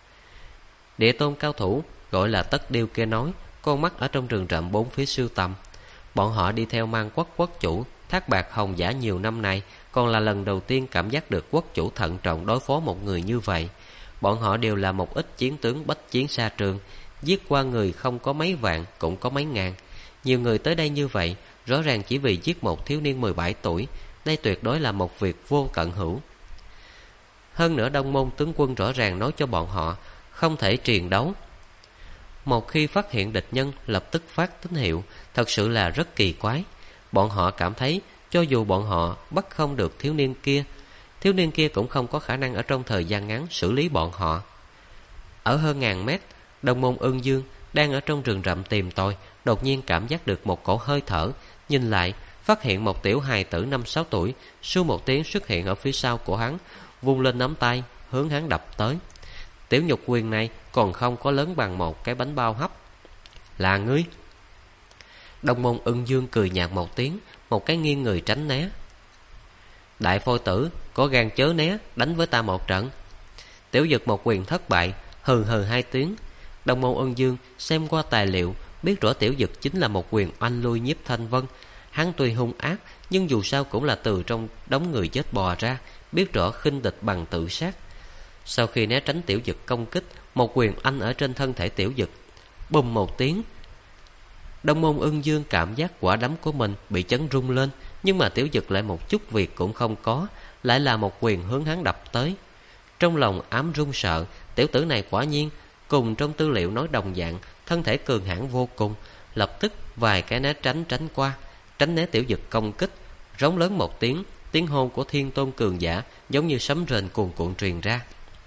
Địa tôn cao thủ gọi là Tất Điêu kia nói, con mắt ở trong rừng rậm bốn phía sưu tầm. Bọn họ đi theo mang quất quốc chủ Thác Bạt Hồng Giả nhiều năm nay, còn là lần đầu tiên cảm giác được quốc chủ thận trọng đối phó một người như vậy. Bọn họ đều là một ít chiến tướng bách chiến xa trường, giết qua người không có mấy vạn cũng có mấy ngàn. Nhiều người tới đây như vậy, rõ ràng chỉ vì giết một thiếu niên 17 tuổi, đây tuyệt đối là một việc vô tận hữu. Hơn nữa Đông Môn tướng quân rõ ràng nói cho bọn họ không thể triền đấu. Một khi phát hiện địch nhân lập tức phát tín hiệu, thật sự là rất kỳ quái. Bọn họ cảm thấy cho dù bọn họ bắt không được thiếu niên kia cũng không có khả năng ở trong thời gian ngắn xử lý bọn họ. Ở hơn ngàn mét, Đông Môn Ưng Dương đang ở trong rừng rậm tìm tòi, đột nhiên cảm giác được một cổ hơi thở, nhìn lại phát hiện một tiểu hài tử 5-6 tuổi su một tiếng xuất hiện ở phía sau của hắn, vung lên nắm tay hướng hắn đập tới. Tiểu nhục quyền này còn không có lớn bằng một cái bánh bao hấp. Là ngươi? Đông Môn Ưng Dương cười nhạt một tiếng, một cái nghiêng người tránh né. Đại phôi tử, có gan chớ né, đánh với ta một trận. Tiểu Dực một quyền thất bại, hừ hừ 2 tiếng. Đông Môn Ưng Dương xem qua tài liệu, biết rõ Tiểu Dực chính là một quyền oanh lui Nhiếp Thanh Vân. Hắn tuy hung ác, nhưng dù sao cũng là từ trong đống người chết bò ra, biết rõ khinh địch bằng tự sát. Sau khi né tránh Tiểu Dực công kích, một quyền anh ở trên thân thể Tiểu Dực. Bùm một tiếng, Đông Môn Ưng Dương cảm giác quả đấm của mình bị chấn rung lên, nhưng mà Tiểu Dực lại một chút việc cũng không có, lại là một quyền hướng hắn đập tới. Trong lòng ám run sợ, tiểu tử này quả nhiên cùng trong tư liệu nói đồng dạng, thân thể cường hãn vô cùng. Lập tức vài cái né tránh qua, tránh né Tiểu Dực công kích, rống lớn một tiếng, tiếng hô của thiên tôn cường giả giống như sấm rền cuồn cuộn truyền ra.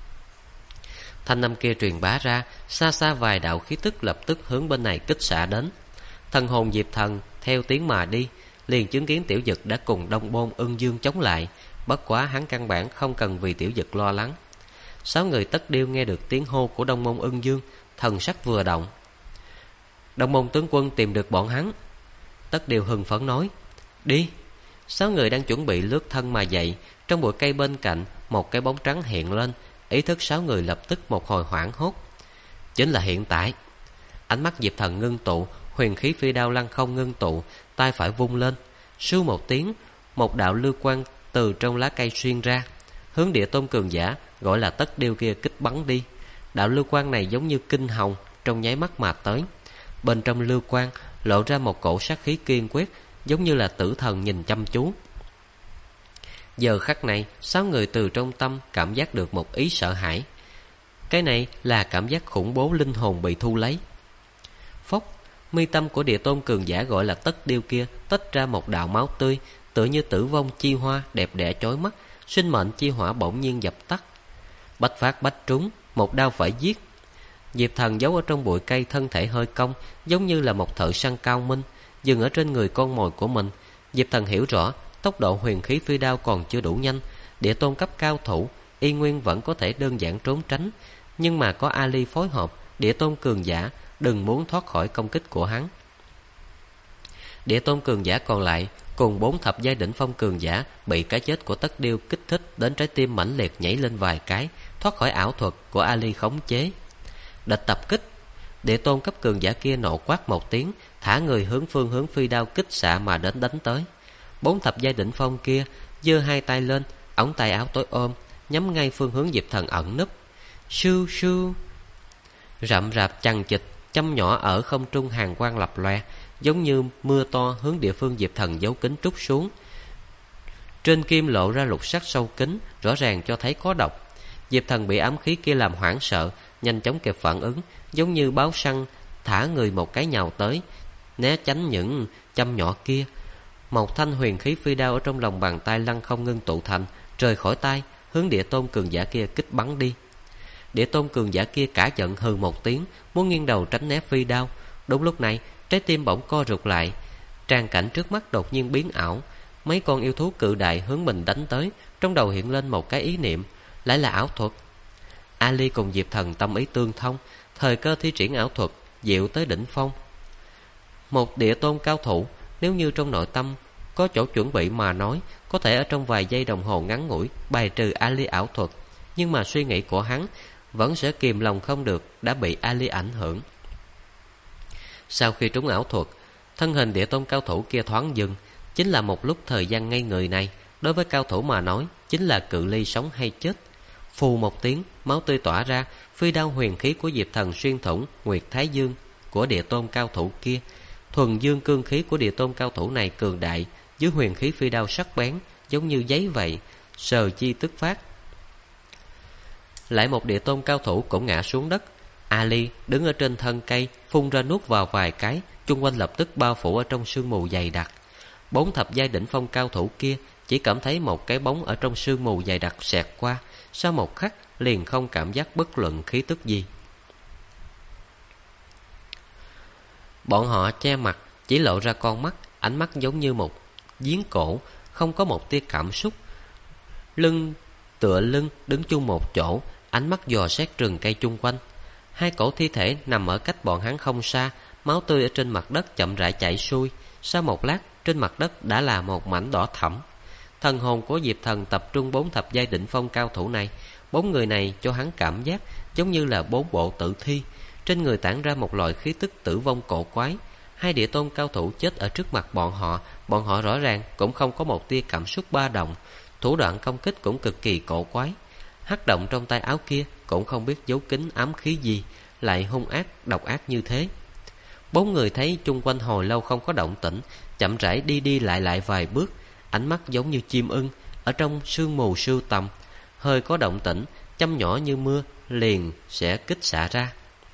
Thanh âm kia truyền bá ra, xa xa vài đạo khí tức lập tức hướng bên này kích xạ đến. Thần hồn Diệp Thần theo tiếng mà đi, liền chứng kiến Tiểu Dực đã cùng Đông Môn Ưng Dương chống lại. Bất quá hắn căn bản không cần vì Tiểu Dực lo lắng. 6 người Tất Điêu nghe được tiếng hô của Đông Môn Ưng Dương, thần sắc vừa động. Đông Môn tướng quân tìm được bọn hắn. Tất Điều hưng phấn nói. Đi. 6 người đang chuẩn bị lướt thân mà dậy. Trong bụi cây bên cạnh, một cái bóng trắng hiện lên. Ý thức 6 người lập tức một hồi hoảng hốt. Chính là hiện tại. Ánh mắt Diệp Thần ngưng tụ, huyền khí phi đao lăng không ngưng tụ, tay phải vung lên. Sưu một tiếng, một đạo lưu quang từ trong lá cây xuyên ra, hướng Địa Tôn cường giả gọi là Tất Điêu kia kích bắn đi. Đạo lưu quang này giống như kinh hồng, trong nháy mắt mà tới. Bên trong lưu quang lộ ra một cổ sát khí kiên quyết, giống như là tử thần nhìn chăm chú. Giờ khắc này, 6 người từ trong tâm cảm giác được một ý sợ hãi. Cái này là cảm giác khủng bố linh hồn bị thu lấy. Phốc, mi tâm của Địa Tôn cường giả gọi là Tất Điêu kia tách ra một đạo máu tươi, tựa như tử vong chi hoa đẹp đẽ chói mắt. Sinh mệnh chi hỏa bỗng nhiên dập tắt. Bách phát bách trúng, một đao phải giết. Diệp Thần giấu ở trong bụi cây, thân thể hơi cong, giống như là một thợ săn cao minh, dừng ở trên người con mồi của mình. Diệp Thần hiểu rõ, tốc độ huyền khí phi đao còn chưa đủ nhanh. Địa Tôn cấp cao thủ y nguyên vẫn có thể đơn giản trốn tránh, nhưng mà có Ali phối hợp, Địa Tôn cường giả đừng muốn thoát khỏi công kích của hắn. Địa Tôn cường giả còn lại cùng 4 thập giai đỉnh phong cường giả bị cái chết của Tất Điêu kích thích đến trái tim mãnh liệt nhảy lên vài cái, thoát khỏi ảo thuật của Ali khống chế. Địch tập kích. Địa Tôn cấp cường giả kia nộ quát một tiếng, thả người hướng phương hướng phi đao kích xạ mà đến đánh tới. 4 thập giai đỉnh phong kia giơ hai tay lên, ống tay áo tối ôm, nhắm ngay phương hướng Diệp Thần ẩn núp. Sưu sưu. Rậm rạp chằng chịt, châm nhỏ ở không trung hàng quang lập loè, giống như mưa to hướng địa phương Diệp Thần giấu kín trút xuống. Trên kim lộ ra lục sắc sâu kín, rõ ràng cho thấy có độc. Diệp Thần bị ám khí kia làm hoảng sợ, nhanh chóng kịp phản ứng, giống như báo săn thả người một cái nhào tới, né tránh những châm nhỏ kia. Một thanh huyền khí phi đao ở trong lòng bàn tay lăng không ngưng tụ thành, rời khỏi tay, hướng Địa Tôn cường giả kia kích bắn đi. Địa Tôn cường giả kia cả giận hừ một tiếng, muốn nghiêng đầu tránh né phi đao. Đúng lúc này, trái tim bỗng co rụt lại. Tràng cảnh trước mắt đột nhiên biến ảo. Mấy con yêu thú cự đại hướng mình đánh tới. Trong đầu hiện lên một cái ý niệm, lại là ảo thuật. Ali cùng Diệp Thần tâm ý tương thông, thời cơ thi triển ảo thuật diệu tới đỉnh phong. Một Địa Tôn cao thủ, nếu như trong nội tâm có chỗ chuẩn bị mà nói, có thể ở trong vài giây đồng hồ ngắn ngủi bài trừ Ali ảo thuật. Nhưng mà suy nghĩ của hắn vẫn sẽ kìm lòng không được, đã bị Ali ảnh hưởng. Sau khi trúng ảo thuật, thân hình Địa Tôn cao thủ kia thoáng dừng. Chính là một lúc thời gian ngây người này, đối với cao thủ mà nói, chính là cự ly sống hay chết. Phù một tiếng, máu tươi tỏa ra, phi đao huyền khí của Diệp Thần xuyên thủng Nguyệt Thái Dương của Địa Tôn cao thủ kia. Thuần dương cương khí của Địa Tôn cao thủ này cường đại, dưới huyền khí phi đao sắc bén, giống như giấy vậy, sờ chi tức phát. Lại một Địa Tôn cao thủ cũng ngã xuống đất. Ali đứng ở trên thân cây, phun ra nuốt vào vài cái, chung quanh lập tức bao phủ ở trong sương mù dày đặc. 4 thập giai đỉnh phong cao thủ kia chỉ cảm thấy một cái bóng ở trong sương mù dày đặc xẹt qua, sau một khắc liền không cảm giác bất luận khí tức gì. Bọn họ che mặt, chỉ lộ ra con mắt, ánh mắt giống như một giếng cổ, không có một tia cảm xúc. Lưng tựa lưng đứng chung một chỗ, ánh mắt dò xét rừng cây chung quanh. Hai cổ thi thể nằm ở cách bọn hắn không xa, máu tươi ở trên mặt đất chậm rãi chảy xuôi. Sau một lát, trên mặt đất đã là một mảnh đỏ thẫm. Thần hồn của Diệp Thần tập trung 4 thập giai đỉnh phong cao thủ này. 4 người này cho hắn cảm giác giống như là 4 bộ tử thi, trên người tản ra một loại khí tức tử vong cổ quái. Hai Địa Tôn cao thủ chết ở trước mặt bọn họ rõ ràng cũng không có một tia cảm xúc ba động, thủ đoạn công kích cũng cực kỳ cổ quái. Hắc động trong tay áo kia cũng không biết giấu kín ám khí gì, lại hung ác độc ác như thế. 4 người thấy chung quanh hồi lâu không có động tĩnh, chậm rãi đi lại vài bước, ánh mắt giống như chim ưng ở trong sương mù sưu tầm. Hơi có động tĩnh, châm nhỏ như mưa liền sẽ kích xạ ra.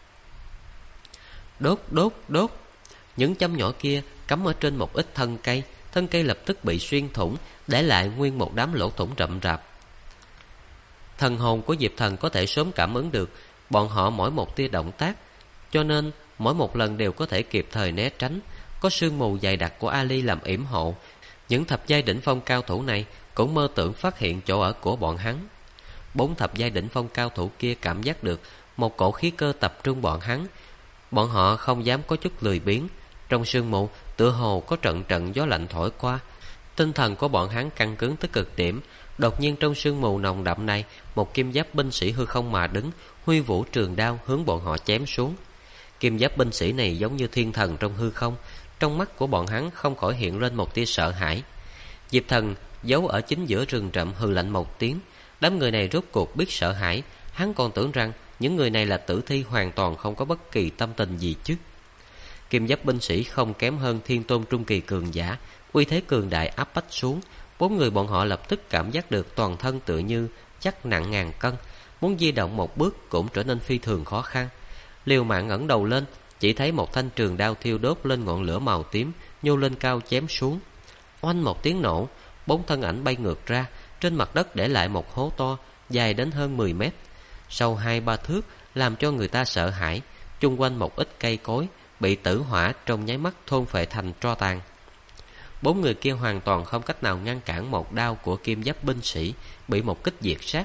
Đốt. Những châm nhỏ kia cắm ở trên một ít thân cây lập tức bị xuyên thủng, để lại nguyên một đám lỗ thủng rậm rạp. Thần hồn của Diệp Thần có thể sớm cảm ứng được bọn họ mỗi một tia động tác, cho nên mỗi một lần đều có thể kịp thời né tránh. Có sương mù dày đặc của Ali làm yểm hộ, những thập giai đỉnh phong cao thủ này cũng mơ tưởng phát hiện chỗ ở của bọn hắn. 4 thập giai đỉnh phong cao thủ kia cảm giác được Một cổ khí cơ tập trung bọn hắn. Bọn họ không dám có chút lười biếng. Trong sương mù tựa hồ có trận trận gió lạnh thổi qua. Tinh thần của bọn hắn căng cứng tới cực điểm. Đột nhiên trong sương mù nồng đậm này, một kim giáp binh sĩ hư không mà đứng, huy vũ trường đao hướng bọn họ chém xuống. Kim giáp binh sĩ này giống như thiên thần trong hư không. Trong mắt của bọn hắn không khỏi hiện lên một tia sợ hãi. Diệp Thần giấu ở chính giữa rừng rậm hừ lạnh một tiếng. Đám người này rốt cuộc biết sợ hãi. Hắn còn tưởng rằng những người này là tử thi, hoàn toàn không có bất kỳ tâm tình gì chứ. Kim giáp binh sĩ không kém hơn thiên tôn trung kỳ cường giả, uy thế cường đại áp bách xuống. Bốn người bọn họ lập tức cảm giác được toàn thân tựa như chắc nặng ngàn cân, muốn di động một bước cũng trở nên phi thường khó khăn. Liều mạng ngẩng đầu lên, chỉ thấy một thanh trường đao thiêu đốt lên ngọn lửa màu tím, nhô lên cao chém xuống. Oanh một tiếng nổ, bốn thân ảnh bay ngược ra, trên mặt đất để lại một hố to, dài đến hơn 10 mét, sâu 2-3 thước, làm cho người ta sợ hãi. Chung quanh một ít cây cối bị tử hỏa trong nháy mắt thôn phệ thành tro tàn. Bốn người kia hoàn toàn không cách nào ngăn cản một đao của kim giáp binh sĩ, bị một kích diệt sát.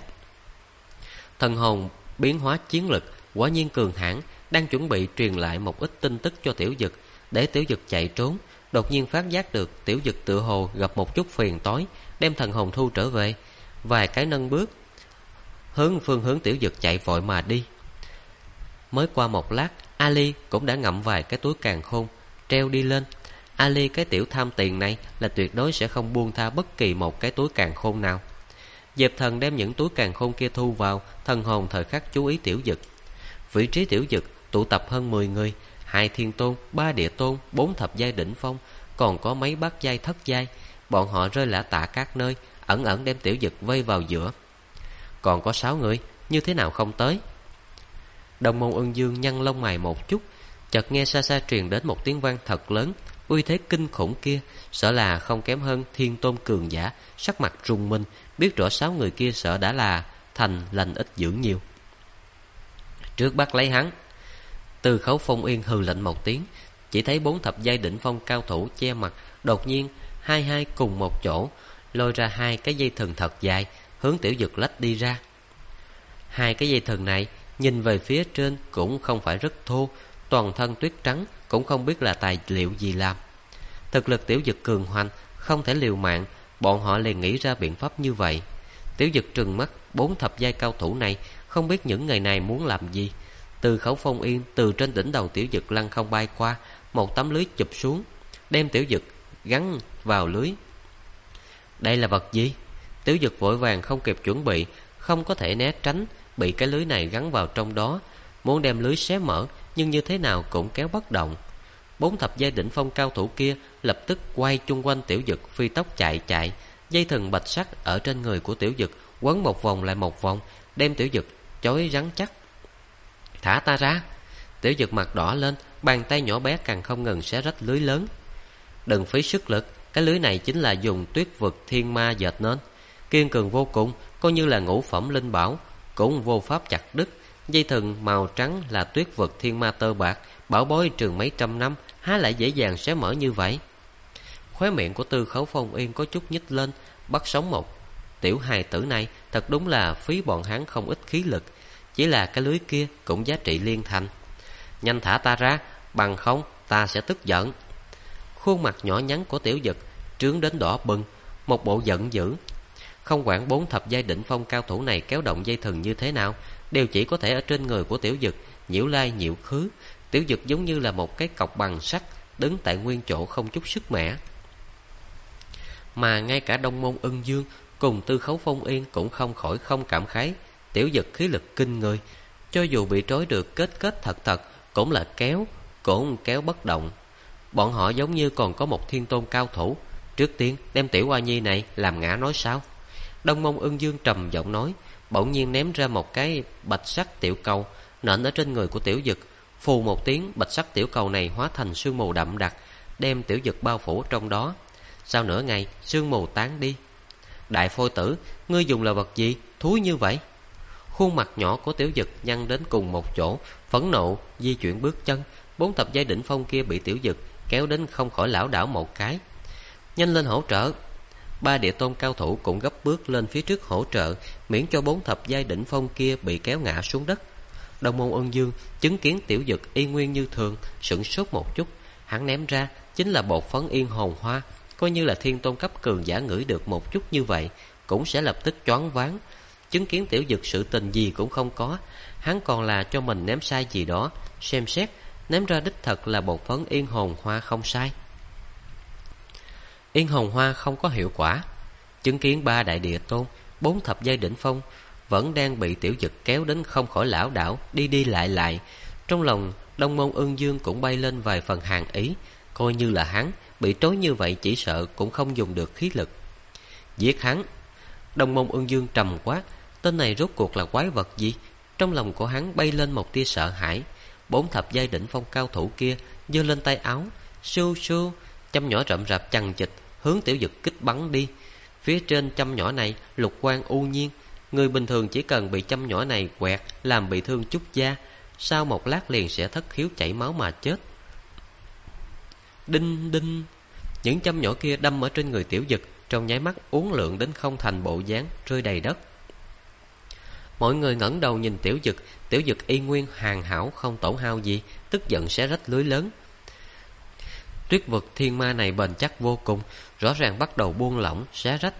Thần hồn biến hóa chiến lực quả nhiên cường hãn, đang chuẩn bị truyền lại một ít tin tức cho Tiểu Dực để Tiểu Dực chạy trốn. Đột nhiên phát giác được Tiểu Dực tựa hồ gặp một chút phiền toái, đem thần hồn thu trở về. Vài cái nâng bước hướng phương hướng Tiểu Dực chạy vội mà đi. Mới qua một lát, Ali cũng đã ngậm vài cái túi càn khôn treo đi lên. Ali cái tiểu tham tiền này là tuyệt đối sẽ không buông tha bất kỳ một cái túi càn khôn nào. Diệp Thần đem những túi càn khôn kia thu vào, thần hồn thời khắc chú ý Tiểu Dực. Vị trí Tiểu Dực tụ tập hơn 10 người, 2 thiên tôn, 3 địa tôn, 4 thập giai đỉnh phong, còn có mấy bát giai thất giai. Bọn họ rơi lả tả các nơi, ẩn ẩn đem Tiểu Dực vây vào giữa. Còn có 6 người, như thế nào không tới? Đồng Môn Ưng Dương nhăn lông mày một chút, chợt nghe xa xa truyền đến một tiếng vang thật lớn. Uy thế kinh khủng kia sợ là không kém hơn thiên tôn cường giả. Sắc mặt rùng mình, biết rõ 6 người kia sợ đã là thành lành ít dữ nhiều. Trước bắt lấy hắn. Từ Khấu Phong Yên hừ lạnh một tiếng. Chỉ thấy 4 thập giai đỉnh phong cao thủ che mặt, đột nhiên hai cùng một chỗ lôi ra 2 cái dây thừng thật dài, hướng Tiểu Dực lách đi ra. 2 cái dây thừng này nhìn về phía trên cũng không phải rất thô, toàn thân tuyết trắng, cũng không biết là tài liệu gì làm. Thực lực Tiểu Dực cường hoành, không thể liều mạng, bọn họ liền nghĩ ra biện pháp như vậy. Tiểu Dực trừng mắt 4 thập giai cao thủ này, không biết những người này muốn làm gì. Từ Khấu Phong Yên từ trên đỉnh đầu Tiểu Dực lăng không bay qua, một tấm lưới chụp xuống, đem Tiểu Dực gắn vào lưới. Đây là vật gì? Tiểu Dực vội vàng không kịp chuẩn bị, không có thể né tránh, bị cái lưới này gắn vào trong đó, muốn đem lưới xé mở, nhưng như thế nào cũng kéo bất động. 4 thập giai đỉnh phong cao thủ kia lập tức quay chung quanh Tiểu Dực phi tốc chạy. Dây thừng bạch sắc ở trên người của Tiểu Dực quấn một vòng lại một vòng, đem Tiểu Dực chói rắn chắc. Thả ta ra! Tiểu Dực mặt đỏ lên, bàn tay nhỏ bé càng không ngừng xé rách lưới lớn. Đừng phí sức lực, cái lưới này chính là dùng tuyết vực thiên ma dệt nên, kiên cường vô cùng, coi như là ngũ phẩm linh bảo cũng vô pháp chặt đứt. Dây thừng màu trắng là tuyết vực thiên ma tơ bạc, bảo bối trường mấy trăm năm, há lại dễ dàng xé mở như vậy. Khóe miệng của Từ Khấu Phong Yên có chút nhích lên, bắt sống một tiểu hài tử này thật đúng là phí bọn hắn không ít khí lực. Chỉ là cái lưới kia cũng giá trị liên thành. Nhanh thả ta ra, bằng không ta sẽ tức giận. Khuôn mặt nhỏ nhắn của Tiểu Dực trướng đến đỏ bừng, một bộ giận dữ. Không quản 4 thập giai đỉnh phong cao thủ này kéo động dây thừng như thế nào, đều chỉ có thể ở trên người của Tiểu Dực nhiễu lai nhiễu khứ. Tiểu Dực giống như là một cái cọc bằng sắt, đứng tại nguyên chỗ không chút sức mẻ. Mà ngay cả Đông Môn Ưng Dương cùng Tư Khấu Phong Yên cũng không khỏi không cảm khái Tiểu Dực khí lực kinh người, cho dù bị trói được kết thật cũng là cũng kéo bất động. Bọn họ giống như còn có một thiên tôn cao thủ. Trước tiên đem Tiểu Oa Nhi này làm ngã nói sao? Đông Môn Ưng Dương trầm giọng nói, bỗng nhiên ném ra một cái bạch sắc tiểu cầu nện ở trên người của Tiểu Dực. Phù một tiếng, bạch sắc tiểu cầu này hóa thành sương mù đậm đặc, đem Tiểu Dực bao phủ trong đó. Sau nửa ngày, sương mù tán đi. Đại Phôi Tử, ngươi dùng là vật gì thúi như vậy? Khuôn mặt nhỏ của Tiểu Dực nhăn đến cùng một chỗ, phẫn nộ di chuyển bước chân. 4 thập giai đỉnh phong kia bị Tiểu Dực kéo đến không khỏi lảo đảo một cái. Nhanh lên hỗ trợ! 3 địa tôn cao thủ cũng gấp bước lên phía trước hỗ trợ, miễn cho 4 thập giai đỉnh phong kia bị kéo ngã xuống đất. Đông Môn Ân Dương chứng kiến Tiểu Dực y nguyên như thường, sửng sốt một chút. Hắn ném ra chính là bột phấn yên hồn hoa. Coi như là thiên tôn cấp cường giả ngửi được một chút như vậy, cũng sẽ lập tức choáng váng. Chứng kiến Tiểu Dực sự tình gì cũng không có, hắn còn là cho mình ném sai gì đó. Xem xét, ném ra đích thật là bột phấn yên hồn hoa không sai. Yên hồn hoa không có hiệu quả. Chứng kiến 3 đại địa tôn, 4 thập giai đỉnh phong vẫn đang bị Tiểu Dực kéo đến không khỏi lảo đảo, đi đi lại lại. Trong lòng Đông Môn Ưng Dương cũng bay lên vài phần hàn ý. Coi như là hắn bị trói như vậy, chỉ sợ cũng không dùng được khí lực. Giết hắn! Đông Môn Ưng Dương trầm quát. Tên này rốt cuộc là quái vật gì? Trong lòng của hắn bay lên một tia sợ hãi. 4 thập giai đỉnh phong cao thủ kia giơ lên tay áo, sưu sưu, châm nhỏ rậm rạp chằng chịt hướng Tiểu Dực kích bắn đi. Phía trên châm nhỏ này lục quang u nhiên, người bình thường chỉ cần bị châm nhỏ này quẹt làm bị thương chút da, sau một lát liền sẽ thất khiếu chảy máu mà chết. Đinh đinh, những châm nhỏ kia đâm ở trên người Tiểu Dực, trong nháy mắt uốn lượn đến không thành bộ dáng, rơi đầy đất. Mọi người ngẩng đầu nhìn Tiểu Dực, Tiểu Dực y nguyên hoàn hảo không tổn hao gì, tức giận xé rách lưới lớn. Tuyết vực thiên ma này bền chắc vô cùng, rõ ràng bắt đầu buông lỏng, xé rách.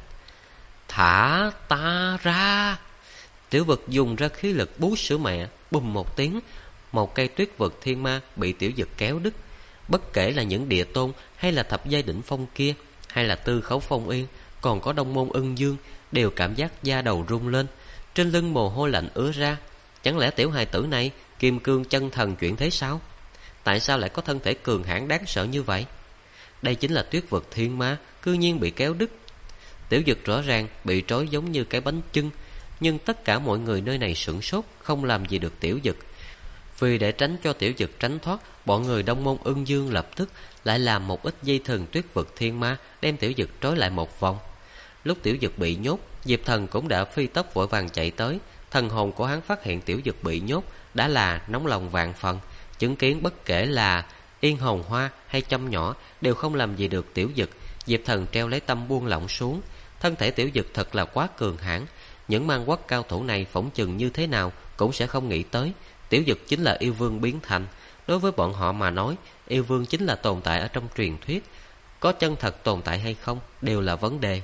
Thả ta ra! Tiểu vực dùng ra khí lực bú sữa mẹ, bùm một tiếng, một cây tuyết vực thiên ma bị Tiểu Dực kéo đứt. Bất kể là những địa tôn hay là thập giai đỉnh phong kia, hay là Tư Khấu Phong Yên, còn có Đông Môn Ưng Dương, đều cảm giác da đầu rung lên, trên lưng mồ hôi lạnh ứa ra. Chẳng lẽ tiểu hài tử này kim cương chân thần chuyển thế sao? Tại sao lại có thân thể cường hãn đáng sợ như vậy? Đây chính là tuyết vực thiên ma, cư nhiên bị kéo đứt. Tiểu Dực rõ ràng bị trói giống như cái bánh chưng, nhưng tất cả mọi người nơi này sửng sốt, không làm gì được Tiểu Dực. Vì để tránh cho Tiểu Dực tránh thoát, bọn người Đông Môn Ưng Dương lập tức lại làm một ít dây thừng tuyết vực thiên ma, đem Tiểu Dực trói lại một vòng. Lúc Tiểu Dực bị nhốt, Diệp Thần cũng đã phi tốc vội vàng chạy tới. Thần hồn của hắn phát hiện Tiểu Dực bị nhốt đã là nóng lòng vạn phần. Chứng kiến bất kể là yên hồn hoa hay châm nhỏ đều không làm gì được Tiểu Dực, Diệp Thần treo lấy tâm buông lỏng xuống. Thân thể Tiểu Dực thật là quá cường hãn, những mang quốc cao thủ này phỏng chừng như thế nào cũng sẽ không nghĩ tới Tiểu Dực chính là yêu vương biến thành. Đối với bọn họ mà nói, yêu vương chính là tồn tại ở trong truyền thuyết, có chân thật tồn tại hay không đều là vấn đề.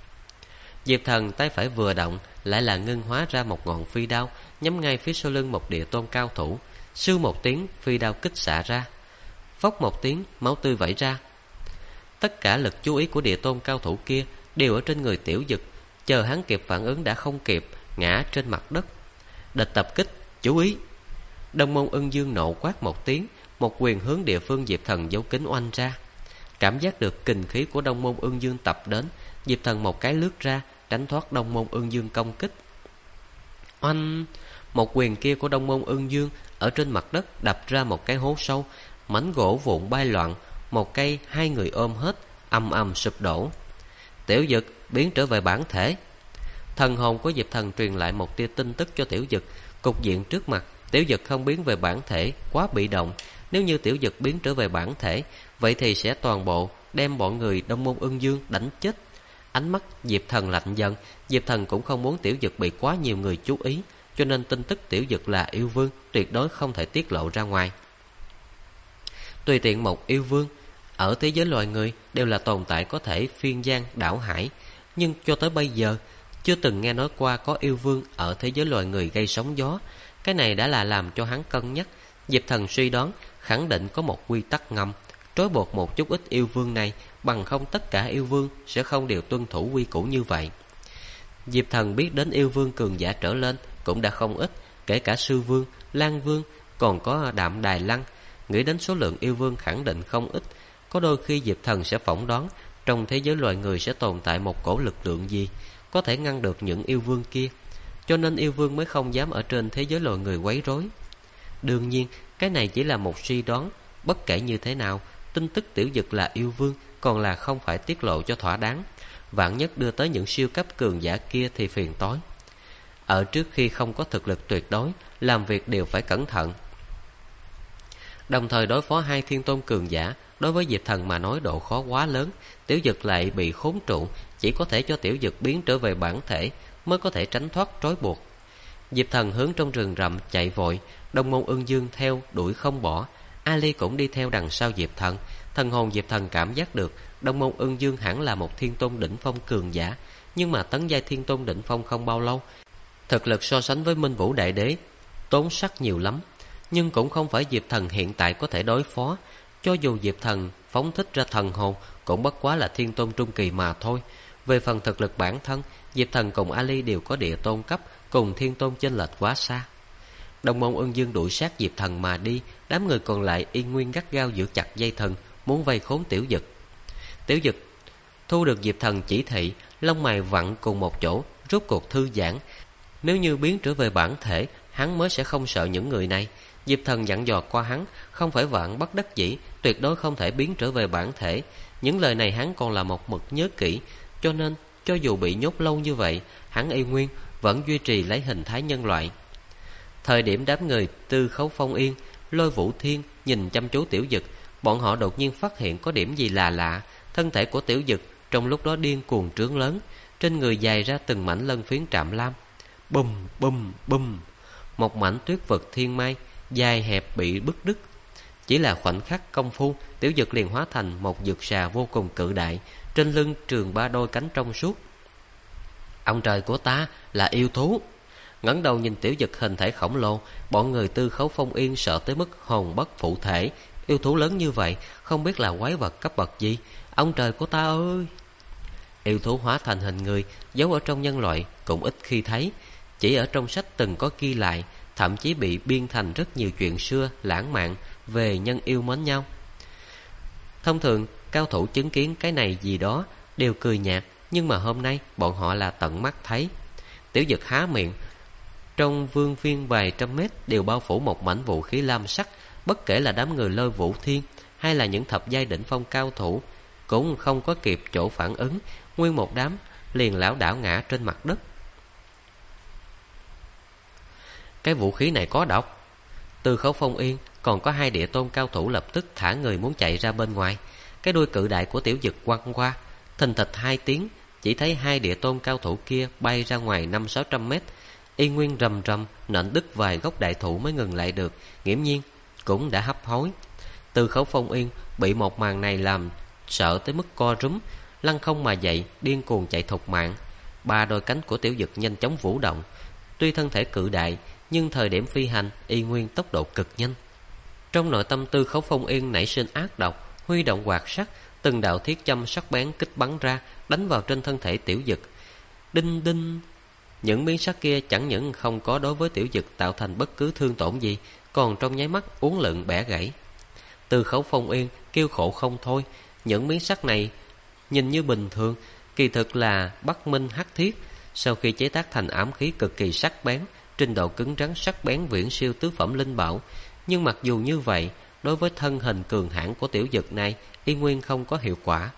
Diệp Thần tay phải vừa động, lại là ngưng hóa ra một ngọn phi đao, nhắm ngay phía sau lưng một địa tôn cao thủ. Sưu một tiếng, phi đao kích xạ ra. Phốc một tiếng, máu tươi vẩy ra. Tất cả lực chú ý của địa tôn cao thủ kia đều ở trên người Tiểu Dực. Chờ hắn kịp phản ứng đã không kịp, ngã trên mặt đất. Địch tập kích, chú ý! Đông Môn Ưng Dương nộ quát một tiếng, một quyền hướng địa phương Diệp Thần giấu kính oanh ra. Cảm giác được kình khí của Đông Môn Ưng Dương tập đến, Diệp Thần một cái lướt ra, tránh thoát Đông Môn Ưng Dương công kích. Oanh! Một quyền kia của Đông Môn Ưng Dương ở trên mặt đất đập ra một cái hố sâu, mảnh gỗ vụn bay loạn, một cây hai người ôm hết, ầm ầm sụp đổ. Tiểu Dực biến trở về bản thể. Thần hồn của Diệp Thần truyền lại một tia tin tức cho Tiểu Dực. Cục diện trước mặt, Tiểu Dực không biến về bản thể, quá bị động. Nếu như Tiểu Dực biến trở về bản thể, vậy thì sẽ toàn bộ đem bọn người Đông Môn Ưng Dương đánh chết. Ánh mắt Diệp Thần lạnh dần. Diệp Thần cũng không muốn Tiểu Dực bị quá nhiều người chú ý, cho nên tin tức Tiểu Dực là yêu vương tuyệt đối không thể tiết lộ ra ngoài. Tùy tiện một yêu vương ở thế giới loài người đều là tồn tại có thể phiên giang đảo hải, nhưng cho tới bây giờ chưa từng nghe nói qua có yêu vương ở thế giới loài người gây sóng gió. Cái này đã là làm cho hắn cân nhắc. Diệp Thần suy đoán khẳng định có một quy tắc ngầm trói buộc một chút ít yêu vương này, bằng không tất cả yêu vương sẽ không đều tuân thủ quy củ như vậy. Diệp Thần biết đến yêu vương cường giả trở lên cũng đã không ít, kể cả sư vương, lang vương, còn có Đạm Đài Lăng. Nghĩ đến số lượng yêu vương khẳng định không ít. Có đôi khi Diệp Thần sẽ phỏng đoán trong thế giới loài người sẽ tồn tại một cổ lực lượng gì có thể ngăn được những yêu vương kia, cho nên yêu vương mới không dám ở trên thế giới loài người quấy rối. Đương nhiên cái này chỉ là một suy đoán. Bất kể như thế nào, tin tức Tiểu Dực là yêu vương còn là không phải tiết lộ cho thỏa đáng. Vạn nhất đưa tới những siêu cấp cường giả kia thì phiền toái. Ở trước khi không có thực lực tuyệt đối, làm việc đều phải cẩn thận. Đồng thời đối phó hai thiên tôn cường giả, đối với Diệp Thần mà nói độ khó quá lớn. Tiểu Dực lại bị khốn trụ, chỉ có thể cho Tiểu Dực biến trở về bản thể mới có thể tránh thoát trói buộc. Diệp Thần hướng trong rừng rậm chạy vội, Đông Môn Ưng Dương theo đuổi không bỏ. Ali cũng đi theo đằng sau Diệp Thần. Thần hồn Diệp Thần cảm giác được Đông Môn Ưng Dương hẳn là một thiên tôn đỉnh phong cường giả, nhưng mà tấn giai thiên tôn đỉnh phong không bao lâu, thực lực so sánh với Minh Vũ Đại Đế tốn sắc nhiều lắm, nhưng cũng không phải Diệp Thần hiện tại có thể đối phó. Cho dù Diệp Thần phóng thích ra thần hồn, cũng bất quá là thiên tôn trung kỳ mà thôi. Về phần thực lực bản thân, Diệp Thần cùng Ali đều có địa tôn cấp, cùng thiên tôn chênh lệch quá xa. Đông Môn Ưng Dương đuổi sát Diệp Thần mà đi, đám người còn lại y nguyên gắt gao giữ chặt dây thừng, muốn vây khốn Tiểu Dực. Tiểu Dực thu được Diệp Thần chỉ thị, lông mày vặn cùng một chỗ, rốt cuộc thư giãn. Nếu như biến trở về bản thể, hắn mới sẽ không sợ những người này. Diệp Thần dặn dò qua hắn, không phải vạn bất đắc dĩ, tuyệt đối không thể biến trở về bản thể. Những lời này hắn còn là một mực nhớ kỹ, cho nên cho dù bị nhốt lâu như vậy, hắn y nguyên vẫn duy trì lấy hình thái nhân loại. Thời điểm đám người Tư Khấu Phong Yên, Lôi Vũ Thiên nhìn chăm chú Tiểu Dực, bọn họ đột nhiên phát hiện có điểm gì là lạ. Thân thể của Tiểu Dực trong lúc đó điên cuồng trướng lớn, trên người dài ra từng mảnh lân phiến trạm lam. Bùm bùm bùm, một mảnh tuyết vực thiên mai dài hẹp bị bứt đứt. Chỉ là khoảnh khắc công phu, Tiểu Dực liền hóa thành một dực xà vô cùng cự đại, trên lưng trường 3 đôi cánh trong suốt. Ông trời của ta là yêu thú! Ngẩng đầu nhìn Tiểu Dực hình thể khổng lồ, bọn người Tư Khấu Phong Yên sợ tới mức hồn bất phụ thể. Yêu thú lớn như vậy, không biết là quái vật cấp bậc gì. Ông trời của ta ơi! Yêu thú hóa thành hình người, giấu ở trong nhân loại cũng ít khi thấy, chỉ ở trong sách từng có ghi lại, thậm chí bị biên thành rất nhiều chuyện xưa lãng mạn về nhân yêu mến nhau. Thông thường cao thủ chứng kiến cái này gì đó đều cười nhạt, nhưng mà hôm nay bọn họ là tận mắt thấy. Tiểu Dực há miệng, trong vương viên vài trăm mét đều bao phủ một mảnh vũ khí lam sắc. Bất kể là đám người Lôi Vũ Thiên hay là những thập giai đỉnh phong cao thủ, cũng không có kịp chỗ phản ứng, nguyên một đám liền lảo đảo ngã trên mặt đất. Cái vũ khí này có độc. Tư Khấu Phong Yên còn có 2 địa tôn cao thủ lập tức thả người muốn chạy ra bên ngoài. Cái đuôi cự đại của Tiểu Dực quăng qua, thình thịch 2 tiếng, chỉ thấy 2 địa tôn cao thủ kia bay ra ngoài 500-600 mét. Y nguyên rầm rầm nện đứt vài gốc đại thụ mới ngừng lại được, nghiễm nhiên cũng đã hấp hối. Tư Khấu Phong Yên bị một màn này làm sợ tới mức co rúm, lăn không mà dậy, điên cuồng chạy thục mạng. 3 đôi cánh của Tiểu Dực nhanh chóng vũ động. Tuy thân thể cự đại, nhưng thời điểm phi hành y nguyên tốc độ cực nhanh. Trong nội tâm Tư Khấu Phong Yên nảy sinh ác độc, huy động quạt sắt, từng đạo thiết châm sắc bén kích bắn ra, đánh vào trên thân thể Tiểu Dực. Đinh đinh, những miếng sắt kia chẳng những không có đối với Tiểu Dực tạo thành bất cứ thương tổn gì, còn trong nháy mắt uốn lượn bẻ gãy. Tư Khấu Phong Yên kêu khổ không thôi. Những miếng sắt này nhìn như bình thường, kỳ thực là Bắc Minh hắc thiết, sau khi chế tác thành ám khí cực kỳ sắc bén, trình độ cứng rắn sắc bén viễn siêu tứ phẩm linh bảo. Nhưng mặc dù như vậy, đối với thân hình cường hãn của Tiểu Dực này y nguyên không có hiệu quả.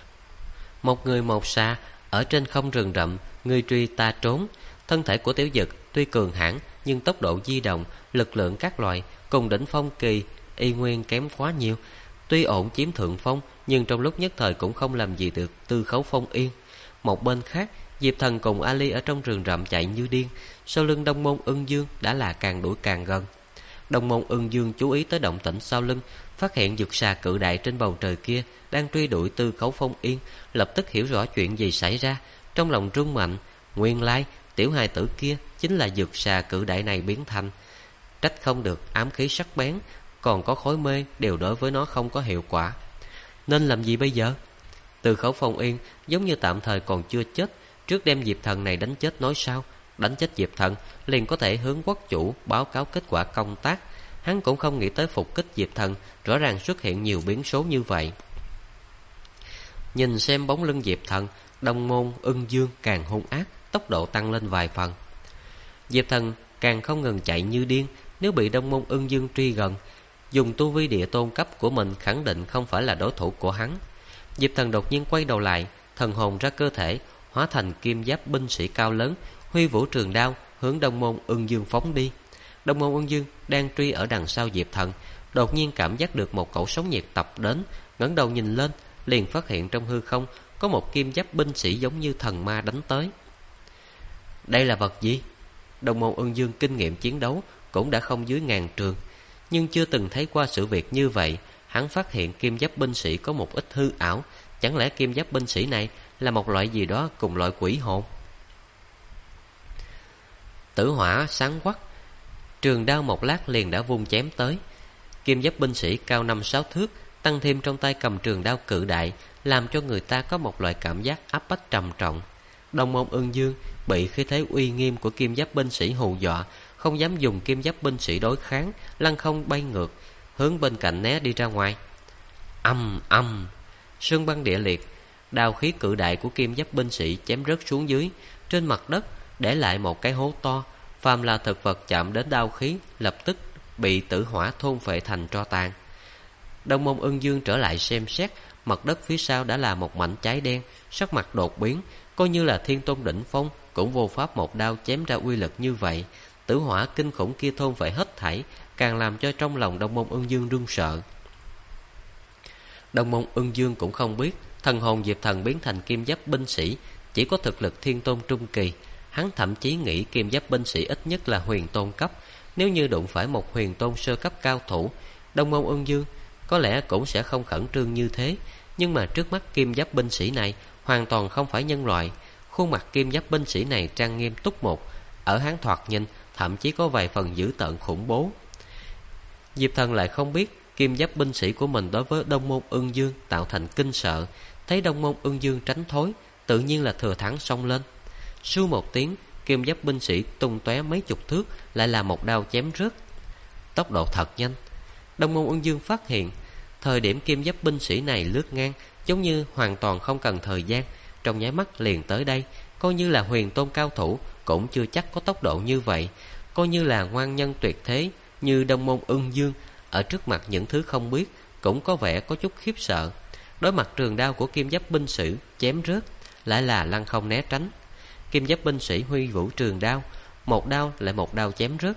Một người một xa ở trên không rừng rậm, người truy ta trốn. Thân thể của Tiểu Dực tuy cường hãn, nhưng tốc độ di động, lực lượng các loại cùng đỉnh phong kỳ y nguyên kém quá nhiều. Tuy ổn chiếm thượng phong, nhưng trong lúc nhất thời cũng không làm gì được Tư Khấu Phong Yên. Một bên khác, Diệp Thần cùng Ali ở trong rừng rậm chạy như điên, sau lưng Đông Môn Ưng Dương đã là càng đuổi càng gần. Đông Môn Ưng Dương chú ý tới động tĩnh sau lưng, phát hiện dực xà cự đại trên bầu trời kia đang truy đuổi Tư Khấu Phong Yên, lập tức hiểu rõ chuyện gì xảy ra, trong lòng rung mạnh. Nguyên lai tiểu hài tử kia chính là dực xà cự đại này biến thành. Trách không được ám khí sắc bén còn có khối mê đều đối với nó không có hiệu quả. Nên làm gì bây giờ? Tư Khấu Phong Yên giống như tạm thời còn chưa chết, trước đem Diệp Thần này đánh chết nói sao. Đánh chết Diệp Thần liền có thể hướng quốc chủ báo cáo kết quả công tác. Hắn cũng không nghĩ tới phục kích Diệp Thần rõ ràng xuất hiện nhiều biến số như vậy. Nhìn xem bóng lưng Diệp Thần, Đông Môn Ưng Dương càng hung ác, tốc độ tăng lên vài phần. Diệp Thần càng không ngừng chạy như điên. Nếu bị Đông Môn Ưng Dương truy gần, dùng tu vi địa tôn cấp của mình khẳng định không phải là đối thủ của hắn. Diệp Thần đột nhiên quay đầu lại, thần hồn ra cơ thể, hóa thành kim giáp binh sĩ cao lớn, huy vũ trường đao hướng Đông Môn Ưng Dương phóng đi. Đông Môn Ưng Dương đang truy ở đằng sau Diệp Thần, đột nhiên cảm giác được một cỗ sóng nhiệt tập đến, ngẩng đầu nhìn lên, liền phát hiện trong hư không có một kim giáp binh sĩ giống như thần ma đánh tới. Đây là vật gì? Đông Môn Ưng Dương kinh nghiệm chiến đấu cũng đã không dưới 1000 trường, nhưng chưa từng thấy qua sự việc như vậy. Hắn phát hiện kim giáp binh sĩ có một ít hư ảo. Chẳng lẽ kim giáp binh sĩ này là một loại gì đó cùng loại quỷ hồn? Tử hỏa sáng quắc, trường đao một lát liền đã vung chém tới. Kim giáp binh sĩ cao 5-6 thước, tăng thêm trong tay cầm trường đao cự đại, làm cho người ta có một loại cảm giác áp bách trầm trọng. Đông Môn Ưng Dương bị khí thế uy nghiêm của kim giáp binh sĩ hù dọa, không dám dùng kim giáp binh sĩ đối kháng, lăng không bay ngược, hướng bên cạnh né đi ra ngoài. Âm âm, sơn băng địa liệt, đao khí cự đại của kim giáp binh sĩ chém rớt xuống dưới, trên mặt đất để lại một cái hố to. Phàm là thực vật chạm đến đao khí lập tức bị tử hỏa thôn phệ thành tro tàn. Đông Môn Ưng Dương trở lại xem xét, mặt đất phía sau đã là một mảnh cháy đen. Sắc mặt đột biến, coi như là Thiên Tôn đỉnh phong cũng vô pháp một đao chém ra uy lực như vậy. Tử hỏa kinh khủng kia thôn phệ hết thảy, càng làm cho trong lòng Đông Môn Ưng Dương run sợ. Đông Môn Ưng Dương cũng không biết thần hồn Diệp Thần biến thành kim giáp binh sĩ chỉ có thực lực Thiên Tôn trung kỳ. Hắn thậm chí nghĩ kim giáp binh sĩ ít nhất là huyền tôn cấp. Nếu như đụng phải một huyền tôn sơ cấp cao thủ, Đông Môn Ưng Dương có lẽ cũng sẽ không khẩn trương như thế. Nhưng mà trước mắt kim giáp binh sĩ này hoàn toàn không phải nhân loại. Khuôn mặt kim giáp binh sĩ này trang nghiêm túc mục, ở hắn thoạt nhìn thậm chí có vài phần dữ tợn khủng bố. Diệp Thần lại không biết kim giáp binh sĩ của mình đối với Đông Môn Ưng Dương tạo thành kinh sợ. Thấy Đông Môn Ưng Dương tránh thối, tự nhiên là thừa thắng xông lên. Su một tiếng, kim giáp binh sĩ tung tóe mấy chục thước, lại là một đao chém rớt. Tốc độ thật nhanh. Đông Môn Ưng Dương phát hiện thời điểm kim giáp binh sĩ này lướt ngang giống như hoàn toàn không cần thời gian, trong nháy mắt liền tới đây. Coi như là huyền tôn cao thủ cũng chưa chắc có tốc độ như vậy. Coi như là ngoan nhân tuyệt thế như Đông Môn Ưng Dương, ở trước mặt những thứ không biết cũng có vẻ có chút khiếp sợ. Đối mặt trường đao của kim giáp binh sĩ chém rớt, lại là lăng không né tránh. Kim giáp binh sĩ huy vũ trường đao, một đao lại một đao chém rớt.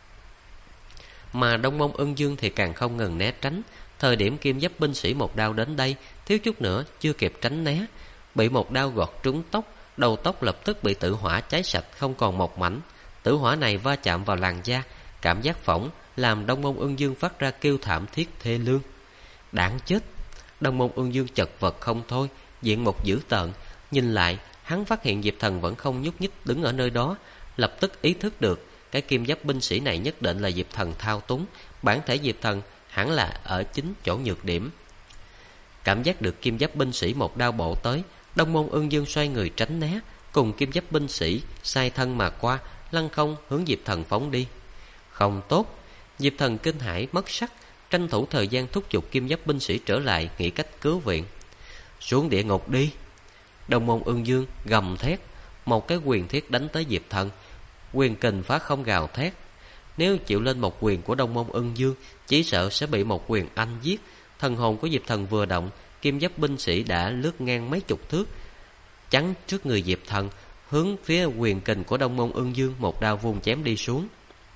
Mà Đông Môn Ưng Dương thì càng không ngừng né tránh. Thời điểm kim giáp binh sĩ một đao đến đây, thiếu chút nữa chưa kịp tránh né, bị một đao gọt trúng tóc. Đầu tóc lập tức bị tử hỏa cháy sạch không còn một mảnh. Tử hỏa này va chạm vào làn da, cảm giác phỏng làm Đông Môn Ưng Dương phát ra kêu thảm thiết thê lương. Đáng chết! Đông Môn Ưng Dương chật vật không thôi, diện một dữ tợn. Nhìn lại, hắn phát hiện Diệp Thần vẫn không nhúc nhích đứng ở nơi đó, lập tức ý thức được cái kim giáp binh sĩ này nhất định là Diệp Thần thao túng. Bản thể Diệp Thần hẳn là ở chính chỗ nhược điểm. Cảm giác được kim giáp binh sĩ một đao bổ tới, Đông Môn Ưng Dương xoay người tránh né, cùng kim giáp binh sĩ sai thân mà qua, lăng không hướng Diệp Thần phóng đi. Không tốt! Diệp Thần kinh hãi mất sắc, tranh thủ thời gian thúc giục kim giáp binh sĩ trở lại, nghĩ cách cứu viện. Xuống địa ngục đi! Đông Môn Ưng Dương gầm thét, một cái quyền thiết đánh tới Diệp Thần. Quyền kình phá không gào thét. Nếu chịu lên một quyền của Đông Môn Ưng Dương, chỉ sợ sẽ bị một quyền anh giết. Thần hồn của Diệp Thần vừa động, kim giáp binh sĩ đã lướt ngang mấy chục thước, chắn trước người Diệp Thần, hướng phía quyền kình của Đông Môn Ưng Dương một đao vung chém đi xuống.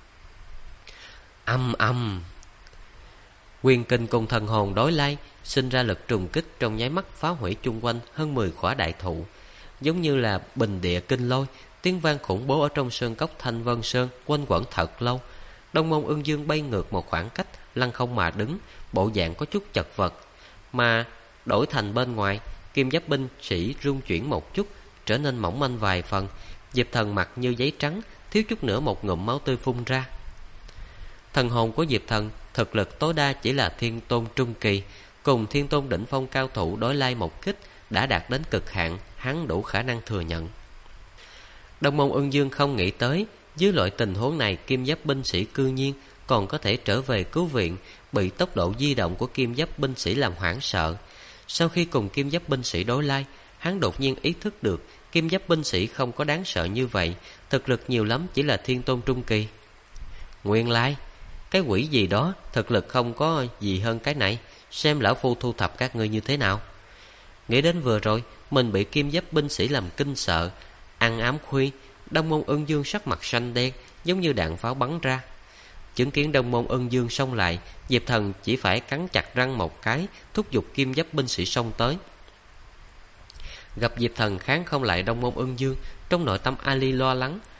Âm âm, quyền kình cùng thần hồn đối lai, sinh ra lực trùng kích, trong nháy mắt phá hủy chung quanh hơn 10 khỏa đại thụ, giống như là bình địa kinh lôi. Tiếng vang khủng bố ở trong sơn cốc Thanh Vân Sơn quanh quẩn thật lâu. Đông Môn Ưng Dương bay ngược một khoảng cách, lăng không mà đứng, bộ dạng có chút chật vật. Mà đổi thành bên ngoài, kim giáp binh sĩ rung chuyển một chút, trở nên mỏng manh vài phần. Diệp Thần mặt như giấy trắng, thiếu chút nữa một ngụm máu tươi phun ra. Thần hồn của Diệp Thần thực lực tối đa chỉ là Thiên Tôn trung kỳ, cùng Thiên Tôn đỉnh phong cao thủ đối lai một kích đã đạt đến cực hạn, hắn đủ khả năng thừa nhận. Đông Môn Ưng Dương không nghĩ tới, dưới loại tình huống này kim giáp binh sĩ cư nhiên còn có thể trở về cứu viện, bị tốc độ di động của kim giáp binh sĩ làm hoảng sợ. Sau khi cùng kim giáp binh sĩ đối lai, hắn đột nhiên ý thức được kim giáp binh sĩ không có đáng sợ như vậy, thực lực nhiều lắm chỉ là Thiên Tôn trung kỳ. Nguyên lai, cái quỷ gì đó, thực lực không có gì hơn cái này, xem lão phu thu thập các ngươi như thế nào. Nghĩ đến vừa rồi mình bị kim giáp binh sĩ làm kinh sợ, ăn ám khuy, Đông Môn Ưng Dương sắc mặt xanh đen, giống như đạn pháo bắn ra. Chứng kiến Đông Môn Ưng Dương xông lại, Diệp Thần chỉ phải cắn chặt răng một cái, thúc giục kim giáp binh sĩ xông tới. Gặp Diệp Thần kháng không lại Đông Môn Ưng Dương, trong nội tâm Ali lo lắng.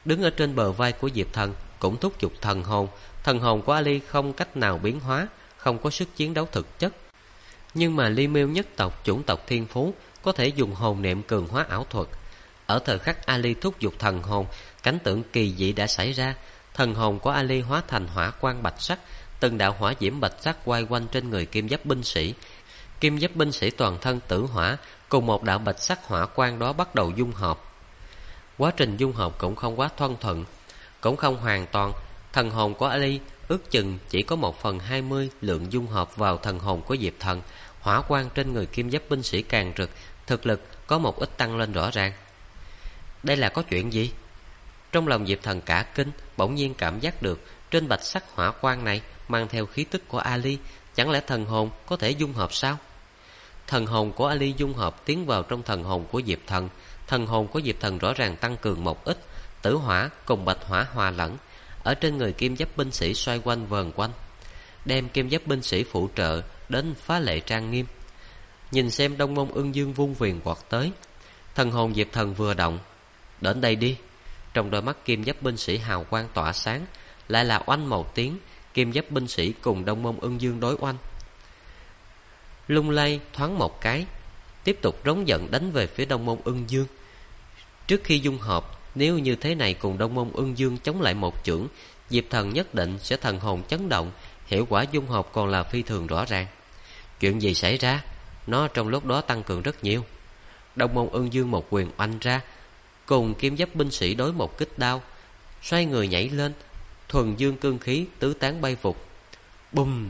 đứng ở trên bờ vai của Diệp Thần cũng thúc giục thần hồn. Thần hồn của Ali không cách nào biến hóa, không có sức chiến đấu thực chất. Nhưng mà Li Miêu nhất tộc chủng tộc thiên phú có thể dùng hồn niệm cường hóa ảo thuật. Ở thời khắc Ali thúc giục thần hồn, cảnh tượng kỳ dị đã xảy ra. Thần hồn của Ali hóa thành hỏa quang bạch sắc, từng đạo hỏa diễm bạch sắc quay quanh trên người kim giáp binh sĩ. Kim giáp binh sĩ toàn thân tử hỏa cùng một đạo bạch sắc hỏa quang đó bắt đầu dung hợp. Quá trình dung hợp cũng không quá thoăn thuận, cũng không hoàn toàn. Thần hồn của Ali ước chừng chỉ có 1/20 lượng dung hợp vào thần hồn của Diệp Thần. Hỏa quang trên người kim giáp binh sĩ càng rực, thực lực có một ít tăng lên rõ ràng. Đây là có chuyện gì? Trong lòng Diệp Thần cả kinh, bỗng nhiên cảm giác được trên bạch sắc hỏa quang này mang theo khí tức của Ali. Chẳng lẽ thần hồn có thể dung hợp sao? Thần hồn của Ali dung hợp tiến vào trong thần hồn của Diệp Thần. Thần hồn của Diệp Thần rõ ràng tăng cường một ít, tử hỏa cùng bạch hỏa hòa lẫn, ở trên người kim giáp binh sĩ xoay quanh vờn quanh, đem kim giáp binh sĩ phụ trợ đến phá lệ trang nghiêm. Nhìn xem Đông Môn Ưng Dương vung viền quật tới. Thần hồn Diệp Thần vừa động, đến đây đi. Trong đôi mắt kim giáp binh sĩ hào quang tỏa sáng, lại là oanh một tiếng, kim giáp binh sĩ cùng Đông Môn Ưng Dương đối oanh. Lung lay thoáng một cái, tiếp tục rống giận đánh về phía Đông Môn Ưng Dương. Trước khi dung hợp, nếu như thế này cùng Đông Môn Ưng Dương chống lại một chưởng, Diệp Thần nhất định sẽ thần hồn chấn động. Hiệu quả dung hợp còn là phi thường rõ ràng. Chuyện gì xảy ra? Nó trong lúc đó tăng cường rất nhiều. Đông Môn Ưng Dương một quyền oanh ra, cùng kim giáp binh sĩ đối một kích đao, xoay người nhảy lên, thuần dương cương khí tứ tán bay vụt. Bùm!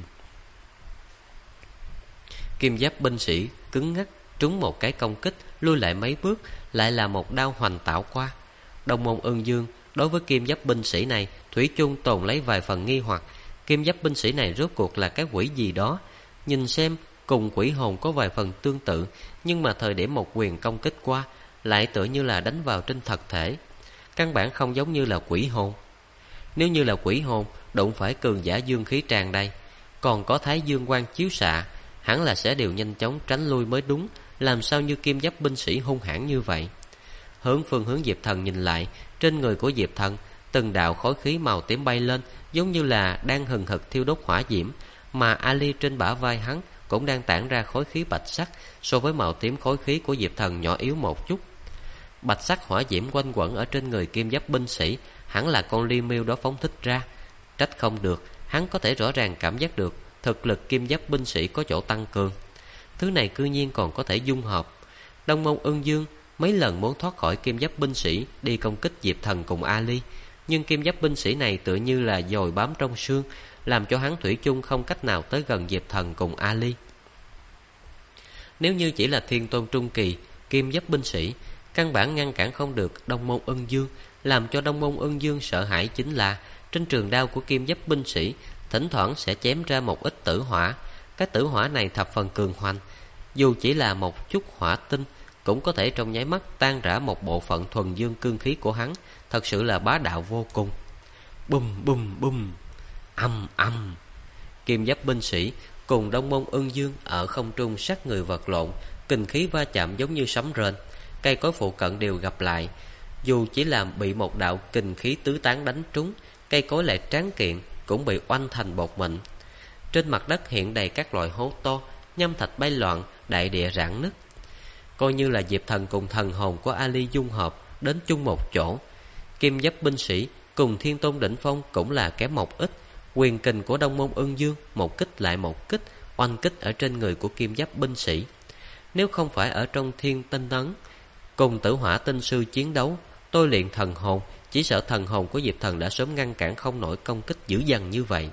Kim giáp binh sĩ cứng ngắc trúng một cái công kích, lui lại mấy bước, lại là một đao hoành tạo qua. Đông Môn Ưng Dương đối với kim giáp binh sĩ này thủy chung tồn lấy vài phần nghi hoặc. Kim giáp binh sĩ này rốt cuộc là cái quỷ gì đó? Nhìn xem cùng quỷ hồn có vài phần tương tự, nhưng mà thời điểm một quyền công kích qua, lại tựa như là đánh vào trên thật thể, căn bản không giống như là quỷ hồn. Nếu như là quỷ hồn, đụng phải cường giả dương khí tràn đầy, còn có thái dương quang chiếu xạ, hẳn là sẽ đều nhanh chóng tránh lui mới đúng. Làm sao như kim giáp binh sĩ hung hãn như vậy? Hướng phương hướng Diệp Thần nhìn lại, trên người của Diệp Thần từng đạo khói khí màu tím bay lên, giống như là đang hừng hực thiêu đốt hỏa diễm. Mà Ali trên bả vai hắn cũng đang tản ra khói khí bạch sắc, so với màu tím khói khí của Diệp Thần nhỏ yếu một chút. Bạch sắc hỏa diễm quanh quẩn ở trên người kim giáp binh sĩ, hẳn là con Li Miêu đó phóng thích ra. Trách không được, hắn có thể rõ ràng cảm giác được thực lực kim giáp binh sĩ có chỗ tăng cường. Thứ này cư nhiên còn có thể dung hợp. Đông Môn Ưng Dương mấy lần muốn thoát khỏi kim giáp binh sĩ đi công kích Diệp Thần cùng Ali, nhưng kim giáp binh sĩ này tựa như là dồi bám trong xương, làm cho hắn thủy chung không cách nào tới gần Diệp Thần cùng Ali. Nếu như chỉ là thiên tôn trung kỳ, kim giáp binh sĩ căn bản ngăn cản không được Đông Môn Ưng Dương. Làm cho Đông Môn Ưng Dương sợ hãi chính là trên trường đao của kim giáp binh sĩ thỉnh thoảng sẽ chém ra một ít tử hỏa. Cái tử hỏa này thập phần cường hoành, dù chỉ là một chút hỏa tinh cũng có thể trong nháy mắt tan rã một bộ phận thuần dương cương khí của hắn, thật sự là bá đạo vô cùng. Bùm bùm bùm, âm âm. Kim giáp binh sĩ cùng Đông Môn Ưng Dương ở không trung sát người vật lộn, kình khí va chạm giống như sấm rền, cây cối phụ cận đều gặp lại. Dù chỉ là bị một đạo kình khí tứ tán đánh trúng, cây cối lại tráng kiện cũng bị oanh thành bột mịn. Trên mặt đất hiện đầy các loại hố to, nhâm thạch bay loạn, đại địa rạn nứt. Coi như là Diệp Thần cùng thần hồn của Ali dung hợp đến chung một chỗ, kim giáp binh sĩ cùng thiên tôn đỉnh phong cũng là kém một ít. Quyền kình của Đông Môn Ưng Dương một kích lại một kích, oanh kích ở trên người của kim giáp binh sĩ. Nếu không phải ở trong thiên tinh ấn cùng tử hỏa tinh sư chiến đấu, tôi luyện thần hồn, chỉ sợ thần hồn của Diệp Thần đã sớm ngăn cản không nổi công kích dữ dằn như vậy.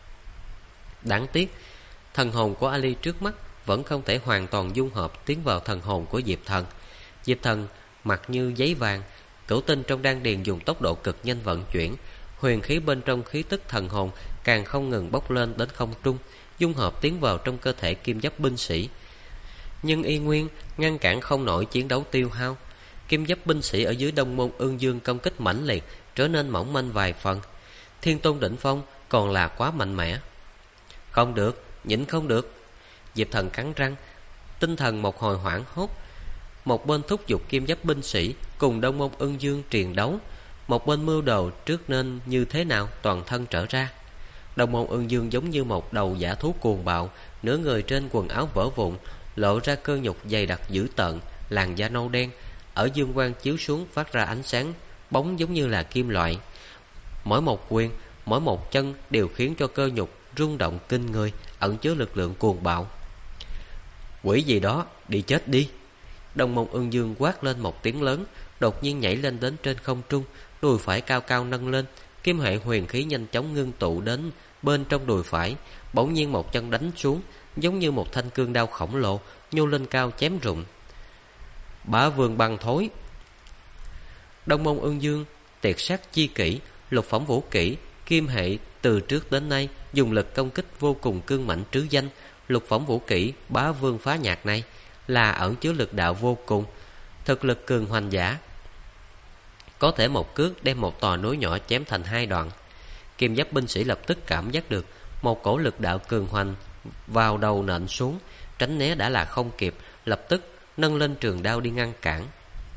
Đáng tiếc, thần hồn của Ali trước mắt vẫn không thể hoàn toàn dung hợp tiến vào thần hồn của Diệp Thần. Diệp Thần mặt như giấy vàng, cửu tinh trong đan điền dùng tốc độ cực nhanh vận chuyển, huyền khí bên trong khí tức thần hồn càng không ngừng bốc lên đến không trung, dung hợp tiến vào trong cơ thể kim giáp binh sĩ. Nhưng y nguyên ngăn cản không nổi chiến đấu tiêu hao. Kim giáp binh sĩ ở dưới Đông Môn Ưng Dương công kích mãnh liệt, trở nên mỏng manh vài phần. Thiên tôn đỉnh phong còn là quá mạnh mẽ. Không được, nhịn không được. Diệp Thần cắn răng, tinh thần một hồi hoảng hốt. Một bên thúc giục kim giáp binh sĩ cùng Đông Môn Ưng Dương triền đấu, Một bên mưu đồ trước nên như thế nào toàn thân trở ra. Đồng môn Ưng Dương giống như một đầu dã thú cuồng bạo, nửa người trên quần áo vỡ vụn, lộ ra cơ nhục dày đặc dữ tợn, làn da nâu đen, ở dương quang chiếu xuống phát ra ánh sáng bóng giống như là kim loại. Mỗi một quyền, mỗi một chân đều khiến cho cơ nhục rung động kinh người, ẩn chứa lực lượng cuồng bạo. Quỷ gì đó, đi chết đi! Đồng môn Ưng Dương quát lên một tiếng lớn, đột nhiên nhảy lên đến trên không trung, đùi phải cao cao nâng lên, kim hệ huyền khí nhanh chóng ngưng tụ đến bên trong đùi phải. Bỗng nhiên một chân đánh xuống, giống như một thanh cương đao khổng lồ nhô lên cao chém rụng. Bá Vương Băng Thối! Đồng môn Ưng Dương tiệt sát chi kỷ, lục phẩm vũ kỹ kim hệ từ trước đến nay dùng lực công kích vô cùng cương mãnh trứ danh. Lục phẩm vũ kỹ Bá Vương Phá Nhạc này là ẩn chứa lực đạo vô cùng, thực lực cường hoành giả, có thể một cước đem một tòa núi nhỏ chém thành hai đoạn. Kim giáp binh sĩ lập tức cảm giác được một cổ lực đạo cường hoành vào đầu nện xuống, tránh né đã là không kịp, lập tức nâng lên trường đao đi ngăn cản.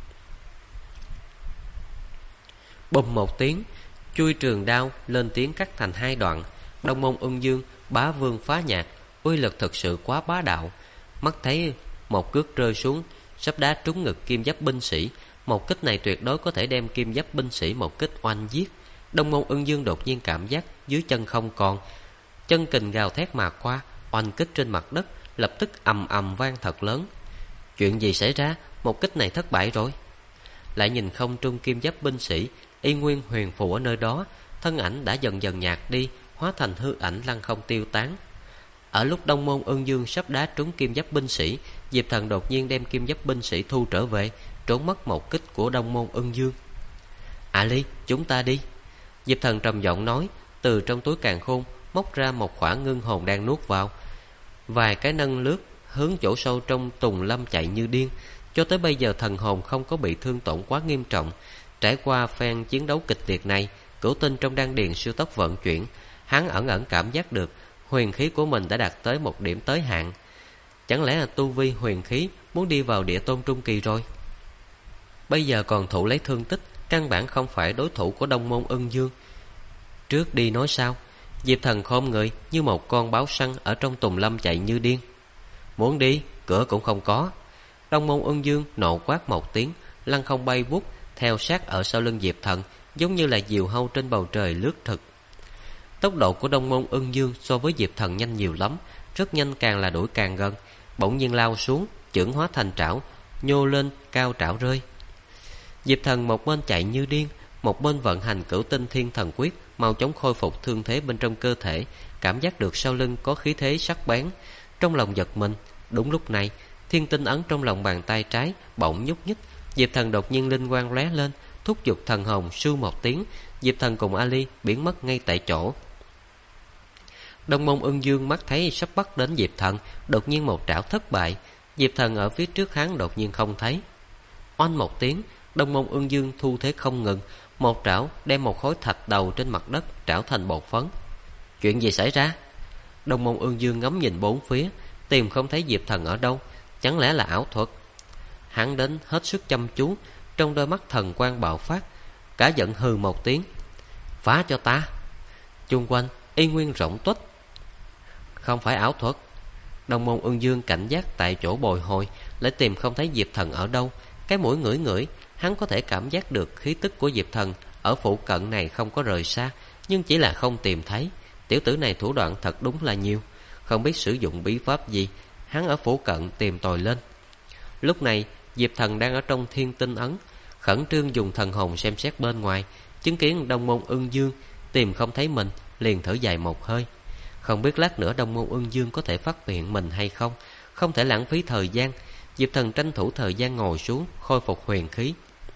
Bùm một tiếng, chui trường đao lên tiếng cắt thành hai đoạn. Đồng môn Ưng Dương Bá Vương Phá Nhạc uy lực thực sự quá bá đạo. Mắt thấy một cước rơi xuống, sắp đá trúng ngực kim giáp binh sĩ. Một kích này tuyệt đối có thể đem kim giáp binh sĩ một kích oanh giết. Đồng môn Ưng Dương đột nhiên cảm giác dưới chân không còn, chân kình gào thét mà qua, oanh kích trên mặt đất lập tức ầm ầm vang thật lớn. Chuyện gì xảy ra? Một kích này thất bại rồi. Lại nhìn không trung kim giáp binh sĩ y nguyên huyền phù ở nơi đó, thân ảnh đã dần dần nhạt đi, hóa thành hư ảnh lăng không tiêu tán. Ở lúc Đông môn Ưng Dương sắp đá trúng kim giáp binh sĩ, Diệp Thần đột nhiên đem kim giáp binh sĩ thu trở về, trốn mất một kích của Đông môn Ưng Dương. Ali, chúng ta đi. Diệp Thần trầm giọng nói, từ trong túi càn khôn móc ra một quả ngưng hồn đang nuốt vào, vài cái nâng lướt hướng chỗ sâu trong tùng lâm chạy như điên. Cho tới bây giờ thần hồn không có bị thương tổn quá nghiêm trọng. Trải qua phen chiến đấu kịch liệt này, cửu tinh trong đan điền siêu tốc vận chuyển, hắn ẩn ẩn cảm giác được huyền khí của mình đã đạt tới một điểm tới hạn. Chẳng lẽ là tu vi huyền khí muốn đi vào địa tôn trung kỳ rồi? Bây giờ còn thụ lấy thương tích, căn bản không phải đối thủ của Đông môn Ưng Dương. Trước đi nói sau. Diệp Thần khom người như một con báo săn ở trong tùng lâm chạy như điên. Muốn đi, cửa cũng không có. Đông môn Ưng Dương nộ quát một tiếng, lăng không bay vút theo sát ở sau lưng Diệp Thần, giống như là diều hâu trên bầu trời lướt thực. Tốc độ của Đông môn Ưng Dương so với Diệp Thần nhanh nhiều lắm, rất nhanh, càng là đuổi càng gần. Bỗng nhiên lao xuống, chưởng hóa thành trảo, nhô lên cao trảo rơi. Diệp Thần một bên chạy như điên, một bên vận hành cửu tinh thiên thần quyết, mau chóng khôi phục thương thế bên trong cơ thể. Cảm giác được sau lưng có khí thế sắc bén, trong lòng giật mình. Đúng lúc này, thiên tinh ấn trong lòng bàn tay trái bỗng nhúc nhích. Diệp Thần đột nhiên linh quang lóe lên, thúc giục thần hồn, sưu một tiếng, Diệp Thần cùng Ali biến mất ngay tại chỗ. Đông môn Ưng Dương mắt thấy sắp bắt đến Diệp Thần, đột nhiên một trảo thất bại. Diệp Thần ở phía trước hắn đột nhiên không thấy. Oanh một tiếng, Đông môn Ưng Dương thu thế không ngừng, một trảo đem một khối thạch đầu trên mặt đất trảo thành bột phấn. Chuyện gì xảy ra? Đông môn Ưng Dương ngắm nhìn bốn phía, tìm không thấy Diệp Thần ở đâu. Chẳng lẽ là ảo thuật? Hắn đến hết sức chăm chú, trong đôi mắt thần quang bạo phát, cả giận hừ một tiếng. Phá cho ta! Chung quanh y nguyên rỗng tuếch. Không phải ảo thuật. Đông môn Ưng Dương cảnh giác tại chỗ bồi hồi, lại tìm không thấy Diệp Thần ở đâu. Cái mũi ngửi ngửi, hắn có thể cảm giác được khí tức của Diệp Thần ở phụ cận này không có rời xa, nhưng chỉ là không tìm thấy. Tiểu tử này thủ đoạn thật đúng là nhiều, không biết sử dụng bí pháp gì, hắn ở phụ cận tìm tòi lên. Lúc này Diệp Thần đang ở trong thiên tinh ấn, khẩn trương dùng thần hồn xem xét bên ngoài, chứng kiến Đông môn Ưng Dương tìm không thấy mình, liền thở dài một hơi. Không biết lát nữa Đông môn Ưng Dương có thể phát hiện mình hay không, không thể lãng phí thời gian. Diệp Thần tranh thủ thời gian ngồi xuống, khôi phục huyền khí.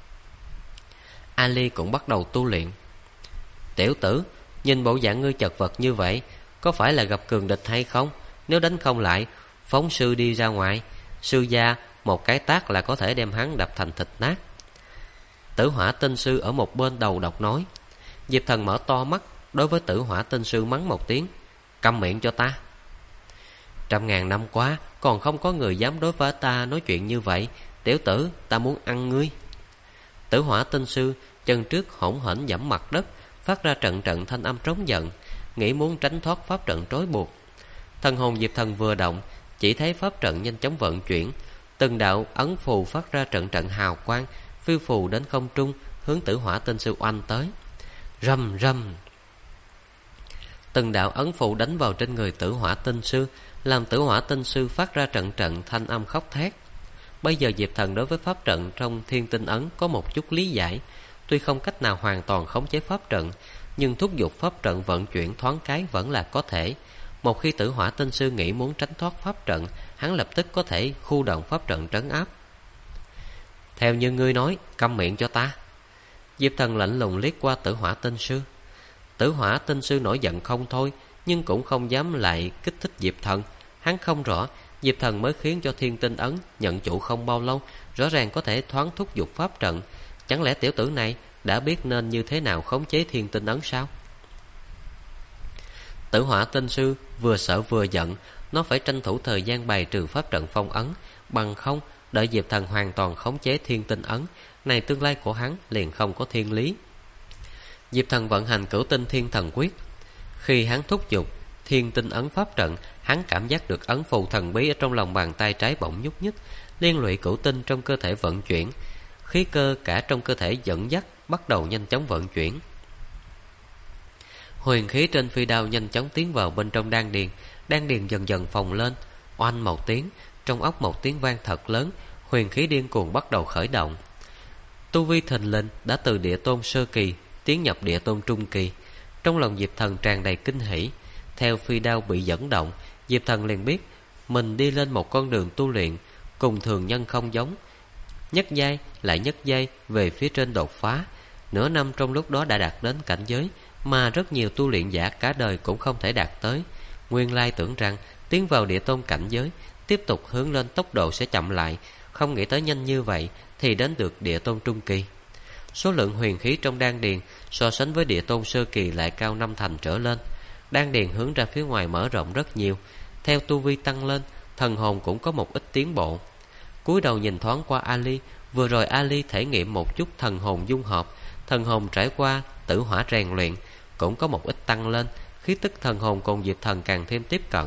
Ali cũng bắt đầu tu luyện. Tiểu tử, nhìn bộ dạng ngươi chật vật như vậy, có phải là gặp cường địch hay không? Nếu đánh không lại, phóng sư đi ra ngoài, sư gia một cái tát là có thể đem hắn đập thành thịt nát. Tử Hỏa Tinh Sư ở một bên đầu độc nói. Diệp Thần mở to mắt, đối với Tử Hỏa Tinh Sư mắng một tiếng. Câm miệng cho ta! 100.000 năm quá, còn không có người dám đối với ta nói chuyện như vậy. Tiểu tử, ta muốn ăn ngươi. Tử Hỏa Tinh Sư chân trước hỗn hển giẫm mặt đất, phát ra trận trận thanh âm trống giận, nghĩ muốn tránh thoát pháp trận trói buộc. Thần hồn Diệp Thần vừa động, chỉ thấy pháp trận nhanh chóng vận chuyển, từng đạo ấn phù phát ra trận trận hào quang, phiêu phù đến không trung, hướng Tử Hỏa Tinh Sư oanh tới. Rầm rầm, từng đạo ấn phù đánh vào trên người Tử Hỏa Tinh Sư, làm Tử Hỏa Tinh Sư phát ra trận trận thanh âm khóc thét. Bây giờ Diệp Thần đối với pháp trận trong Thiên Tinh Ấn có một chút lý giải, tuy không cách nào hoàn toàn khống chế pháp trận, nhưng thúc giục pháp trận vận chuyển thoáng cái vẫn là có thể. Một khi Tử Hỏa Tinh Sư nghĩ muốn tránh thoát pháp trận, hắn lập tức có thể khu động pháp trận trấn áp. Theo như ngươi nói, câm miệng cho ta. Diệp Thần lạnh lùng liếc qua Tử Hỏa Tinh Sư. Tử Hỏa Tinh Sư nổi giận không thôi, nhưng cũng không dám lại kích thích Diệp Thần. Hắn không rõ Diệp Thần mới khiến cho Thiên Tinh Ấn nhận chủ không bao lâu, rõ ràng có thể thoáng thúc giục pháp trận. Chẳng lẽ tiểu tử này đã biết nên như thế nào khống chế Thiên Tinh Ấn sao? Tử Hỏa Tinh Sư vừa sợ vừa giận, nó phải tranh thủ thời gian bày trừ pháp trận phong ấn, bằng không đợi Diệp Thần hoàn toàn khống chế Thiên Tinh Ấn, này tương lai của hắn liền không có thiên lý. Diệp Thần vận hành Cửu Tinh Thiên Thần Quyết. Khi hắn thúc giục Thiên Tinh Ấn pháp trận, hắn cảm giác được ấn phù thần bí ở trong lòng bàn tay trái bỗng nhúc nhích, liên lụy cửu tinh trong cơ thể vận chuyển, khí cơ cả trong cơ thể dẫn dắt bắt đầu nhanh chóng vận chuyển. Huyền khí trên phi đao nhanh chóng tiến vào bên trong đan điền dần dần phồng lên. Oanh một tiếng, trong óc một tiếng vang thật lớn, huyền khí điên cuồng bắt đầu khởi động. Tu vi thình lình đã từ địa tôn sơ kỳ tiến nhập địa tôn trung kỳ. Trong lòng Diệp Thần tràn đầy kinh hỉ. Theo phi đao bị dẫn động, Diệp Thần liền biết mình đi lên một con đường tu luyện cùng thường nhân không giống, nhất giai lại nhất giai về phía trên đột phá. Nửa năm trong lúc đó đã đạt đến cảnh giới mà rất nhiều tu luyện giả cả đời cũng không thể đạt tới. Nguyên lai tưởng rằng tiến vào địa tôn cảnh giới, tiếp tục hướng lên tốc độ sẽ chậm lại, không nghĩ tới nhanh như vậy thì đến được địa tôn trung kỳ. Số lượng huyền khí trong đan điền so sánh với địa tôn sơ kỳ lại cao 5 thành trở lên. Đan điền hướng ra phía ngoài mở rộng rất nhiều. Theo tu vi tăng lên, thần hồn cũng có một ít tiến bộ. Cúi đầu nhìn thoáng qua Ali, vừa rồi Ali thể nghiệm một chút thần hồn dung hợp, thần hồn trải qua tử hỏa rèn luyện cũng có một ít tăng lên, khí tức thần hồn cùng Diệp Thần càng thêm tiếp cận.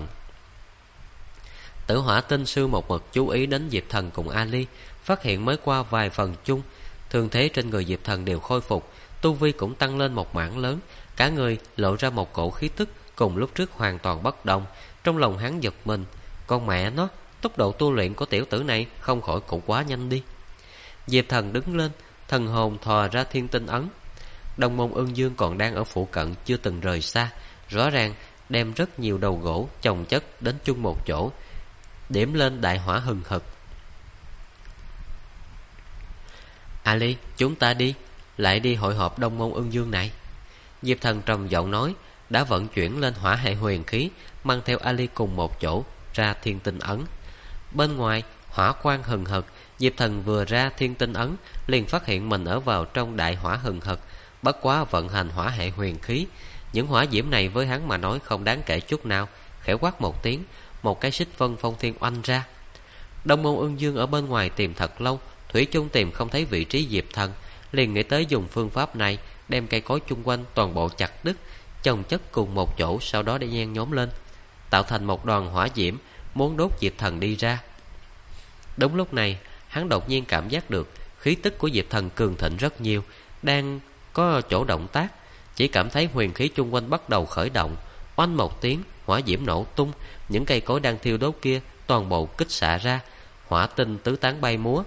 Tử Hỏa Tinh Sư một mực chú ý đến Diệp Thần cùng Ali, phát hiện mới qua vài phần chung, thương thế trên người Diệp Thần đều khôi phục, tu vi cũng tăng lên một mảng lớn, cả người lộ ra một cổ khí tức cùng lúc trước hoàn toàn bất đồng. Trong lòng hắn giật mình, con mẹ nó, tốc độ tu luyện của tiểu tử này không khỏi cũng quá nhanh đi. Diệp Thần đứng lên, thần hồn thò ra Thiên Tinh Ấn. Đồng Môn Ưng Dương còn đang ở phụ cận chưa từng rời xa, rõ ràng đem rất nhiều đầu gỗ chồng chất đến chung một chỗ, điểm lên đại hỏa hừng hực. Ali, chúng ta đi, lại đi hội họp Đông Môn Ưng Dương này. Diệp Thần trầm giọng nói, đã vận chuyển lên hỏa hệ huyền khí, mang theo Ali cùng một chỗ ra Thiên Tinh Ấn. Bên ngoài hỏa quang hừng hực, Diệp Thần vừa ra Thiên Tinh Ấn liền phát hiện mình ở vào trong đại hỏa hừng hực. Bất quá vận hành hỏa hệ huyền khí, những hỏa diễm này với hắn mà nói không đáng kể chút nào. Khẽ quát một tiếng, một cái xích vân phong thiên oanh ra. Đông Môn Ưng Dương ở bên ngoài tìm thật lâu, thủy chung tìm không thấy vị trí Diệp Thần, liền nghĩ tới dùng phương pháp này, đem cây cối chung quanh toàn bộ chặt đứt, chồng chất cùng một chỗ, sau đó để nhen nhóm lên, tạo thành một đoàn hỏa diễm, muốn đốt Diệp Thần đi ra. Đúng lúc này, hắn đột nhiên cảm giác được khí tức của Diệp Thần cường thịnh rất nhiều, đang có chỗ động tác. Chỉ cảm thấy huyền khí chung quanh bắt đầu khởi động, oanh một tiếng, hỏa diễm nổ tung, những cây cối đang thiêu đốt kia toàn bộ kích xạ ra, hỏa tinh tứ tán bay múa.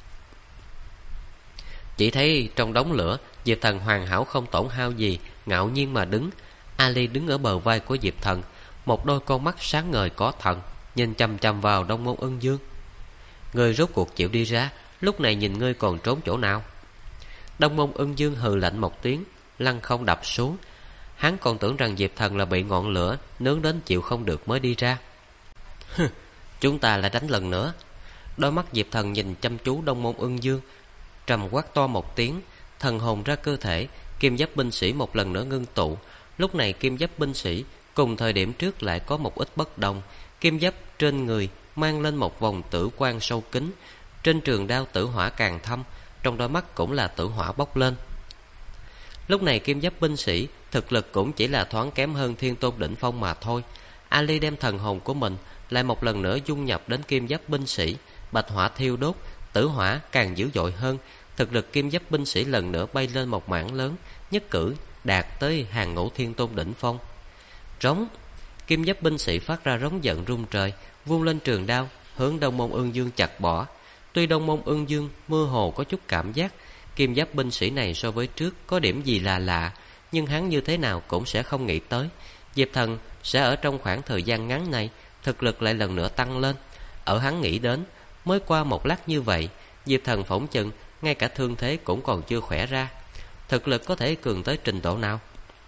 Chỉ thấy trong đống lửa, Diệp Thần hoàn hảo không tổn hao gì, ngạo nhiên mà đứng. Ali đứng ở bờ vai của Diệp Thần, một đôi con mắt sáng ngời có thần, nhìn chằm chằm vào Đông Môn Ưng Dương. Ngươi rốt cuộc chịu đi ra, lúc này nhìn ngươi còn trốn chỗ nào? Đông Môn Ưng Dương hừ lạnh một tiếng, lăn không đập xuống. Hắn còn tưởng rằng Diệp Thần là bị ngọn lửa nướng đến chịu không được mới đi ra. Chúng ta lại đánh lần nữa. Đôi mắt Diệp Thần nhìn chăm chú Đông Môn Ưng Dương, trầm quát to một tiếng, thần hồn ra cơ thể, kim giáp binh sĩ một lần nữa ngưng tụ. Lúc này kim giáp binh sĩ cùng thời điểm trước lại có một ít bất đồng. Kim giáp trên người mang lên một vòng tử quang sâu kín, trên trường đao tử hỏa càng thâm, trong đôi mắt cũng là tử hỏa bốc lên. Lúc này kim giáp binh sĩ thực lực cũng chỉ là thoáng kém hơn thiên tôn đỉnh phong mà thôi. Ali đem thần hồn của mình lại một lần nữa dung nhập đến kim giáp binh sĩ, bạch hỏa thiêu đốt, tử hỏa càng dữ dội hơn. Thực lực kim giáp binh sĩ lần nữa bay lên một mảng lớn, nhất cử đạt tới hàng ngũ thiên tôn đỉnh phong. Rống! Kim giáp binh sĩ phát ra rống giận rung trời, vung lên trường đao hướng Đông Môn Ưng Dương chặt bỏ. Tuy Đông Môn Ưng Dương mơ hồ có chút cảm giác kim giáp binh sĩ này so với trước có điểm gì là lạ, nhưng hắn như thế nào cũng sẽ không nghĩ tới Diệp Thần sẽ ở trong khoảng thời gian ngắn này thực lực lại lần nữa tăng lên. Ở hắn nghĩ đến, mới qua một lát như vậy, Diệp Thần phỏng chừng ngay cả thương thế cũng còn chưa khỏe ra. Thực lực có thể cường tới trình độ nào?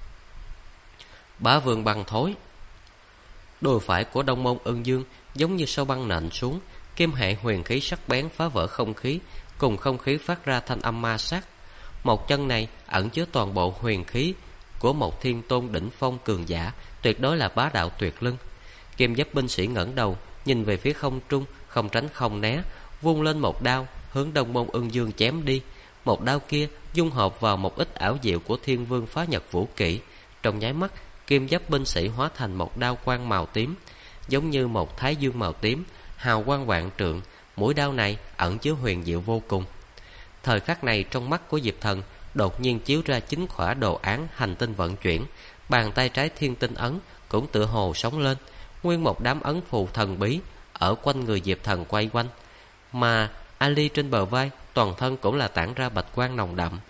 Bá Vương băng thối. Đùi phải của Đông Môn Ưng Dương giống như sao băng nện xuống, kim hệ huyền khí sắc bén phá vỡ không khí, cùng không khí phát ra thanh âm ma sát. Một chân này ẩn chứa toàn bộ huyền khí của một thiên tôn đỉnh phong cường giả, tuyệt đối là bá đạo tuyệt luân. Kim giáp binh sĩ ngẩng đầu nhìn về phía không trung, không tránh không né, vung lên một đao hướng Đông Môn Ưng Dương chém đi. Một đao kia dung hợp vào một ít ảo diệu của Thiên Vương Phá Nhật Vũ Kỹ, trong nháy mắt kim giáp binh sĩ hóa thành một đao quang màu tím, giống như một thái dương màu tím, hào quang vạn trượng. Mũi đao này ẩn chứa huyền diệu vô cùng. Thời khắc này trong mắt của Diệp Thần đột nhiên chiếu ra 9 khỏa đồ án hành tinh vận chuyển, bàn tay trái thiên tinh ấn cũng tựa hồ sống lên, nguyên một đám ấn phù thần bí ở quanh người Diệp Thần quay quanh, mà Ali trên bờ vai toàn thân cũng là tản ra bạch quang nồng đậm.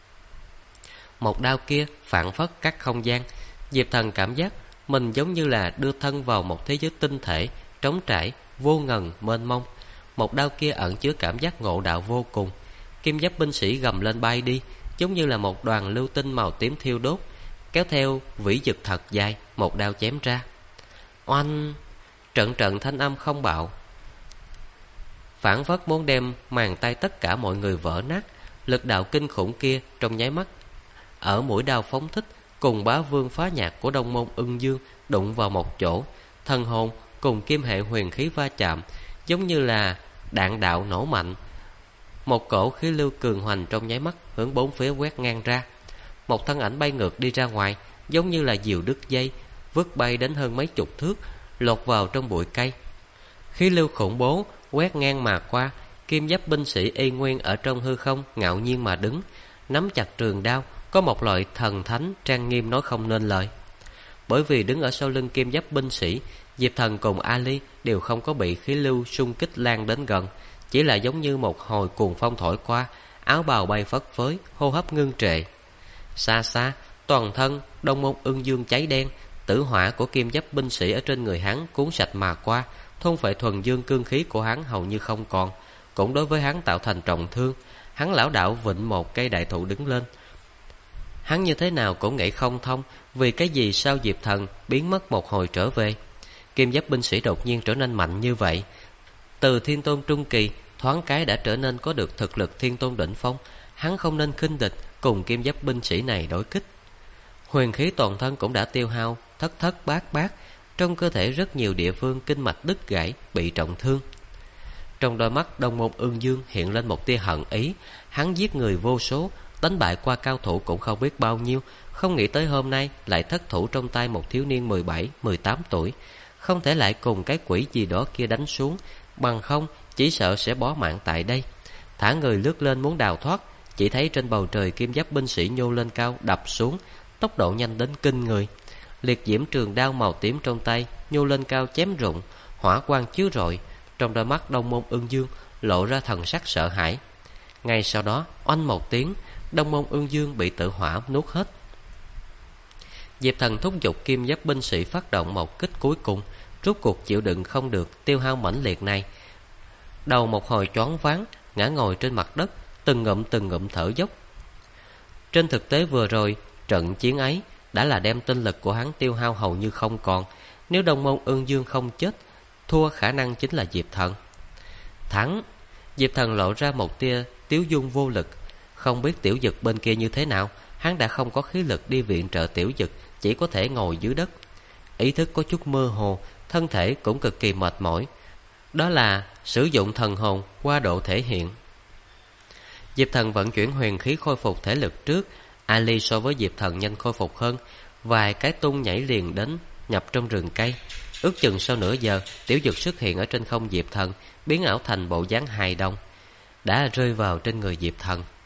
Một đao kia phảng phất cắt không gian, Diệp Thần cảm giác mình giống như là đưa thân vào một thế giới tinh thể, trống trải, vô ngần, mênh mông. Một đao kia ẩn chứa cảm giác ngộ đạo vô cùng. Kim giáp binh sĩ gầm lên bay đi, giống như là một đoàn lưu tinh màu tím thiêu đốt, kéo theo vĩ vực thật dài, một đao chém ra. Oanh! Trận trận thanh âm không bạo, phảng phất muốn đem màng tay tất cả mọi người vỡ nát. Lực đạo kinh khủng kia trong nháy mắt ở mũi đao phóng thích cùng Bá Vương Phá Nhạc của Đông Môn Ưng Dương đụng vào một chỗ. Thần hồn cùng kim hệ huyền khí va chạm, giống như là đạn đạo nổ mạnh. Một cổ khí lưu cường hoành trong nháy mắt hướng bốn phía quét ngang ra. Một thân ảnh bay ngược đi ra ngoài, giống như là diều đứt dây, vứt bay đến hơn mấy chục thước, lọt vào trong bụi cây. Khí lưu khủng bố quét ngang mà qua, kim giáp binh sĩ y nguyên ở trong hư không ngạo nhiên mà đứng, nắm chặt trường đao, có một loại thần thánh trang nghiêm nói không nên lời. Bởi vì đứng ở sau lưng kim giáp binh sĩ, Diệp Thần cùng Ali đều không có bị khí lưu xung kích lan đến gần, chỉ là giống như một hồi cuồng phong thổi qua, áo bào bay phất phới, hô hấp ngưng trệ. Xa xa, toàn thân Đông Môn Ưng Dương cháy đen, tử hỏa của kim giáp binh sĩ ở trên người hắn cuốn sạch mà qua, thôn phệ thuần dương cương khí của hắn hầu như không còn, cũng đối với hắn tạo thành trọng thương. Hắn lão đạo vịnh một cây đại thụ đứng lên. Hắn như thế nào cũng nghĩ không thông, vì cái gì sao Diệp Thần biến mất một hồi trở về. Kim giáp binh sĩ đột nhiên trở nên mạnh như vậy, từ thiên tôn trung kỳ thoáng cái đã trở nên có được thực lực thiên tôn đỉnh phong. Hắn không nên khinh địch cùng kim giáp binh sĩ này đối kích. Huyền khí toàn thân cũng đã tiêu hao thất thất bát bát, trong cơ thể rất nhiều địa phương kinh mạch đứt gãy, bị trọng thương. Trong đôi mắt Đông Môn Ưng Dương hiện lên một tia hận ý. Hắn giết người vô số, đánh bại qua cao thủ cũng không biết bao nhiêu, không nghĩ tới hôm nay lại thất thủ trong tay một thiếu niên 17, 18 tuổi. Không thể lại cùng cái quỷ gì đó kia đánh xuống, bằng không chỉ sợ sẽ bó mạng tại đây. Thả người lướt lên muốn đào thoát, chỉ thấy trên bầu trời kim giáp binh sĩ nhô lên cao đập xuống, tốc độ nhanh đến kinh người. Liệt diễm trường đao màu tím trong tay nhô lên cao chém rụng, hỏa quang chiếu rọi. Trong đôi mắt Đông Môn Ưng Dương lộ ra thần sắc sợ hãi. Ngay sau đó oanh một tiếng, Đông Môn Ưng Dương bị tự hỏa nuốt hết. Diệp Thần thúc giục kim giáp binh sĩ phát động một kích cuối cùng, rốt cuộc chịu đựng không được tiêu hao mãnh liệt này. Đầu một hồi choáng váng, ngã ngồi trên mặt đất, từng ngụm thở dốc. Trên thực tế vừa rồi, trận chiến ấy đã là đem tinh lực của hắn tiêu hao hầu như không còn. Nếu Đông Môn Ưng Dương không chết, thua khả năng chính là Diệp Thần. Thắng! Diệp Thần lộ ra một tia tiếu dung vô lực. Không biết Tiểu Dực bên kia như thế nào, hắn đã không có khí lực đi viện trợ Tiểu Dực, chỉ có thể ngồi dưới đất. Ý thức có chút mơ hồ, thân thể cũng cực kỳ mệt mỏi. Đó là sử dụng thần hồn qua độ thể hiện. Diệp Thần vận chuyển huyền khí khôi phục thể lực trước, Ali so với Diệp Thần nhanh khôi phục hơn, vài cái tung nhảy liền đến nhập trong rừng cây. Ước chừng sau nửa giờ, Tiểu Dực xuất hiện ở trên không Diệp Thần, biến ảo thành bộ dáng hài đồng, đã rơi vào trên người Diệp Thần.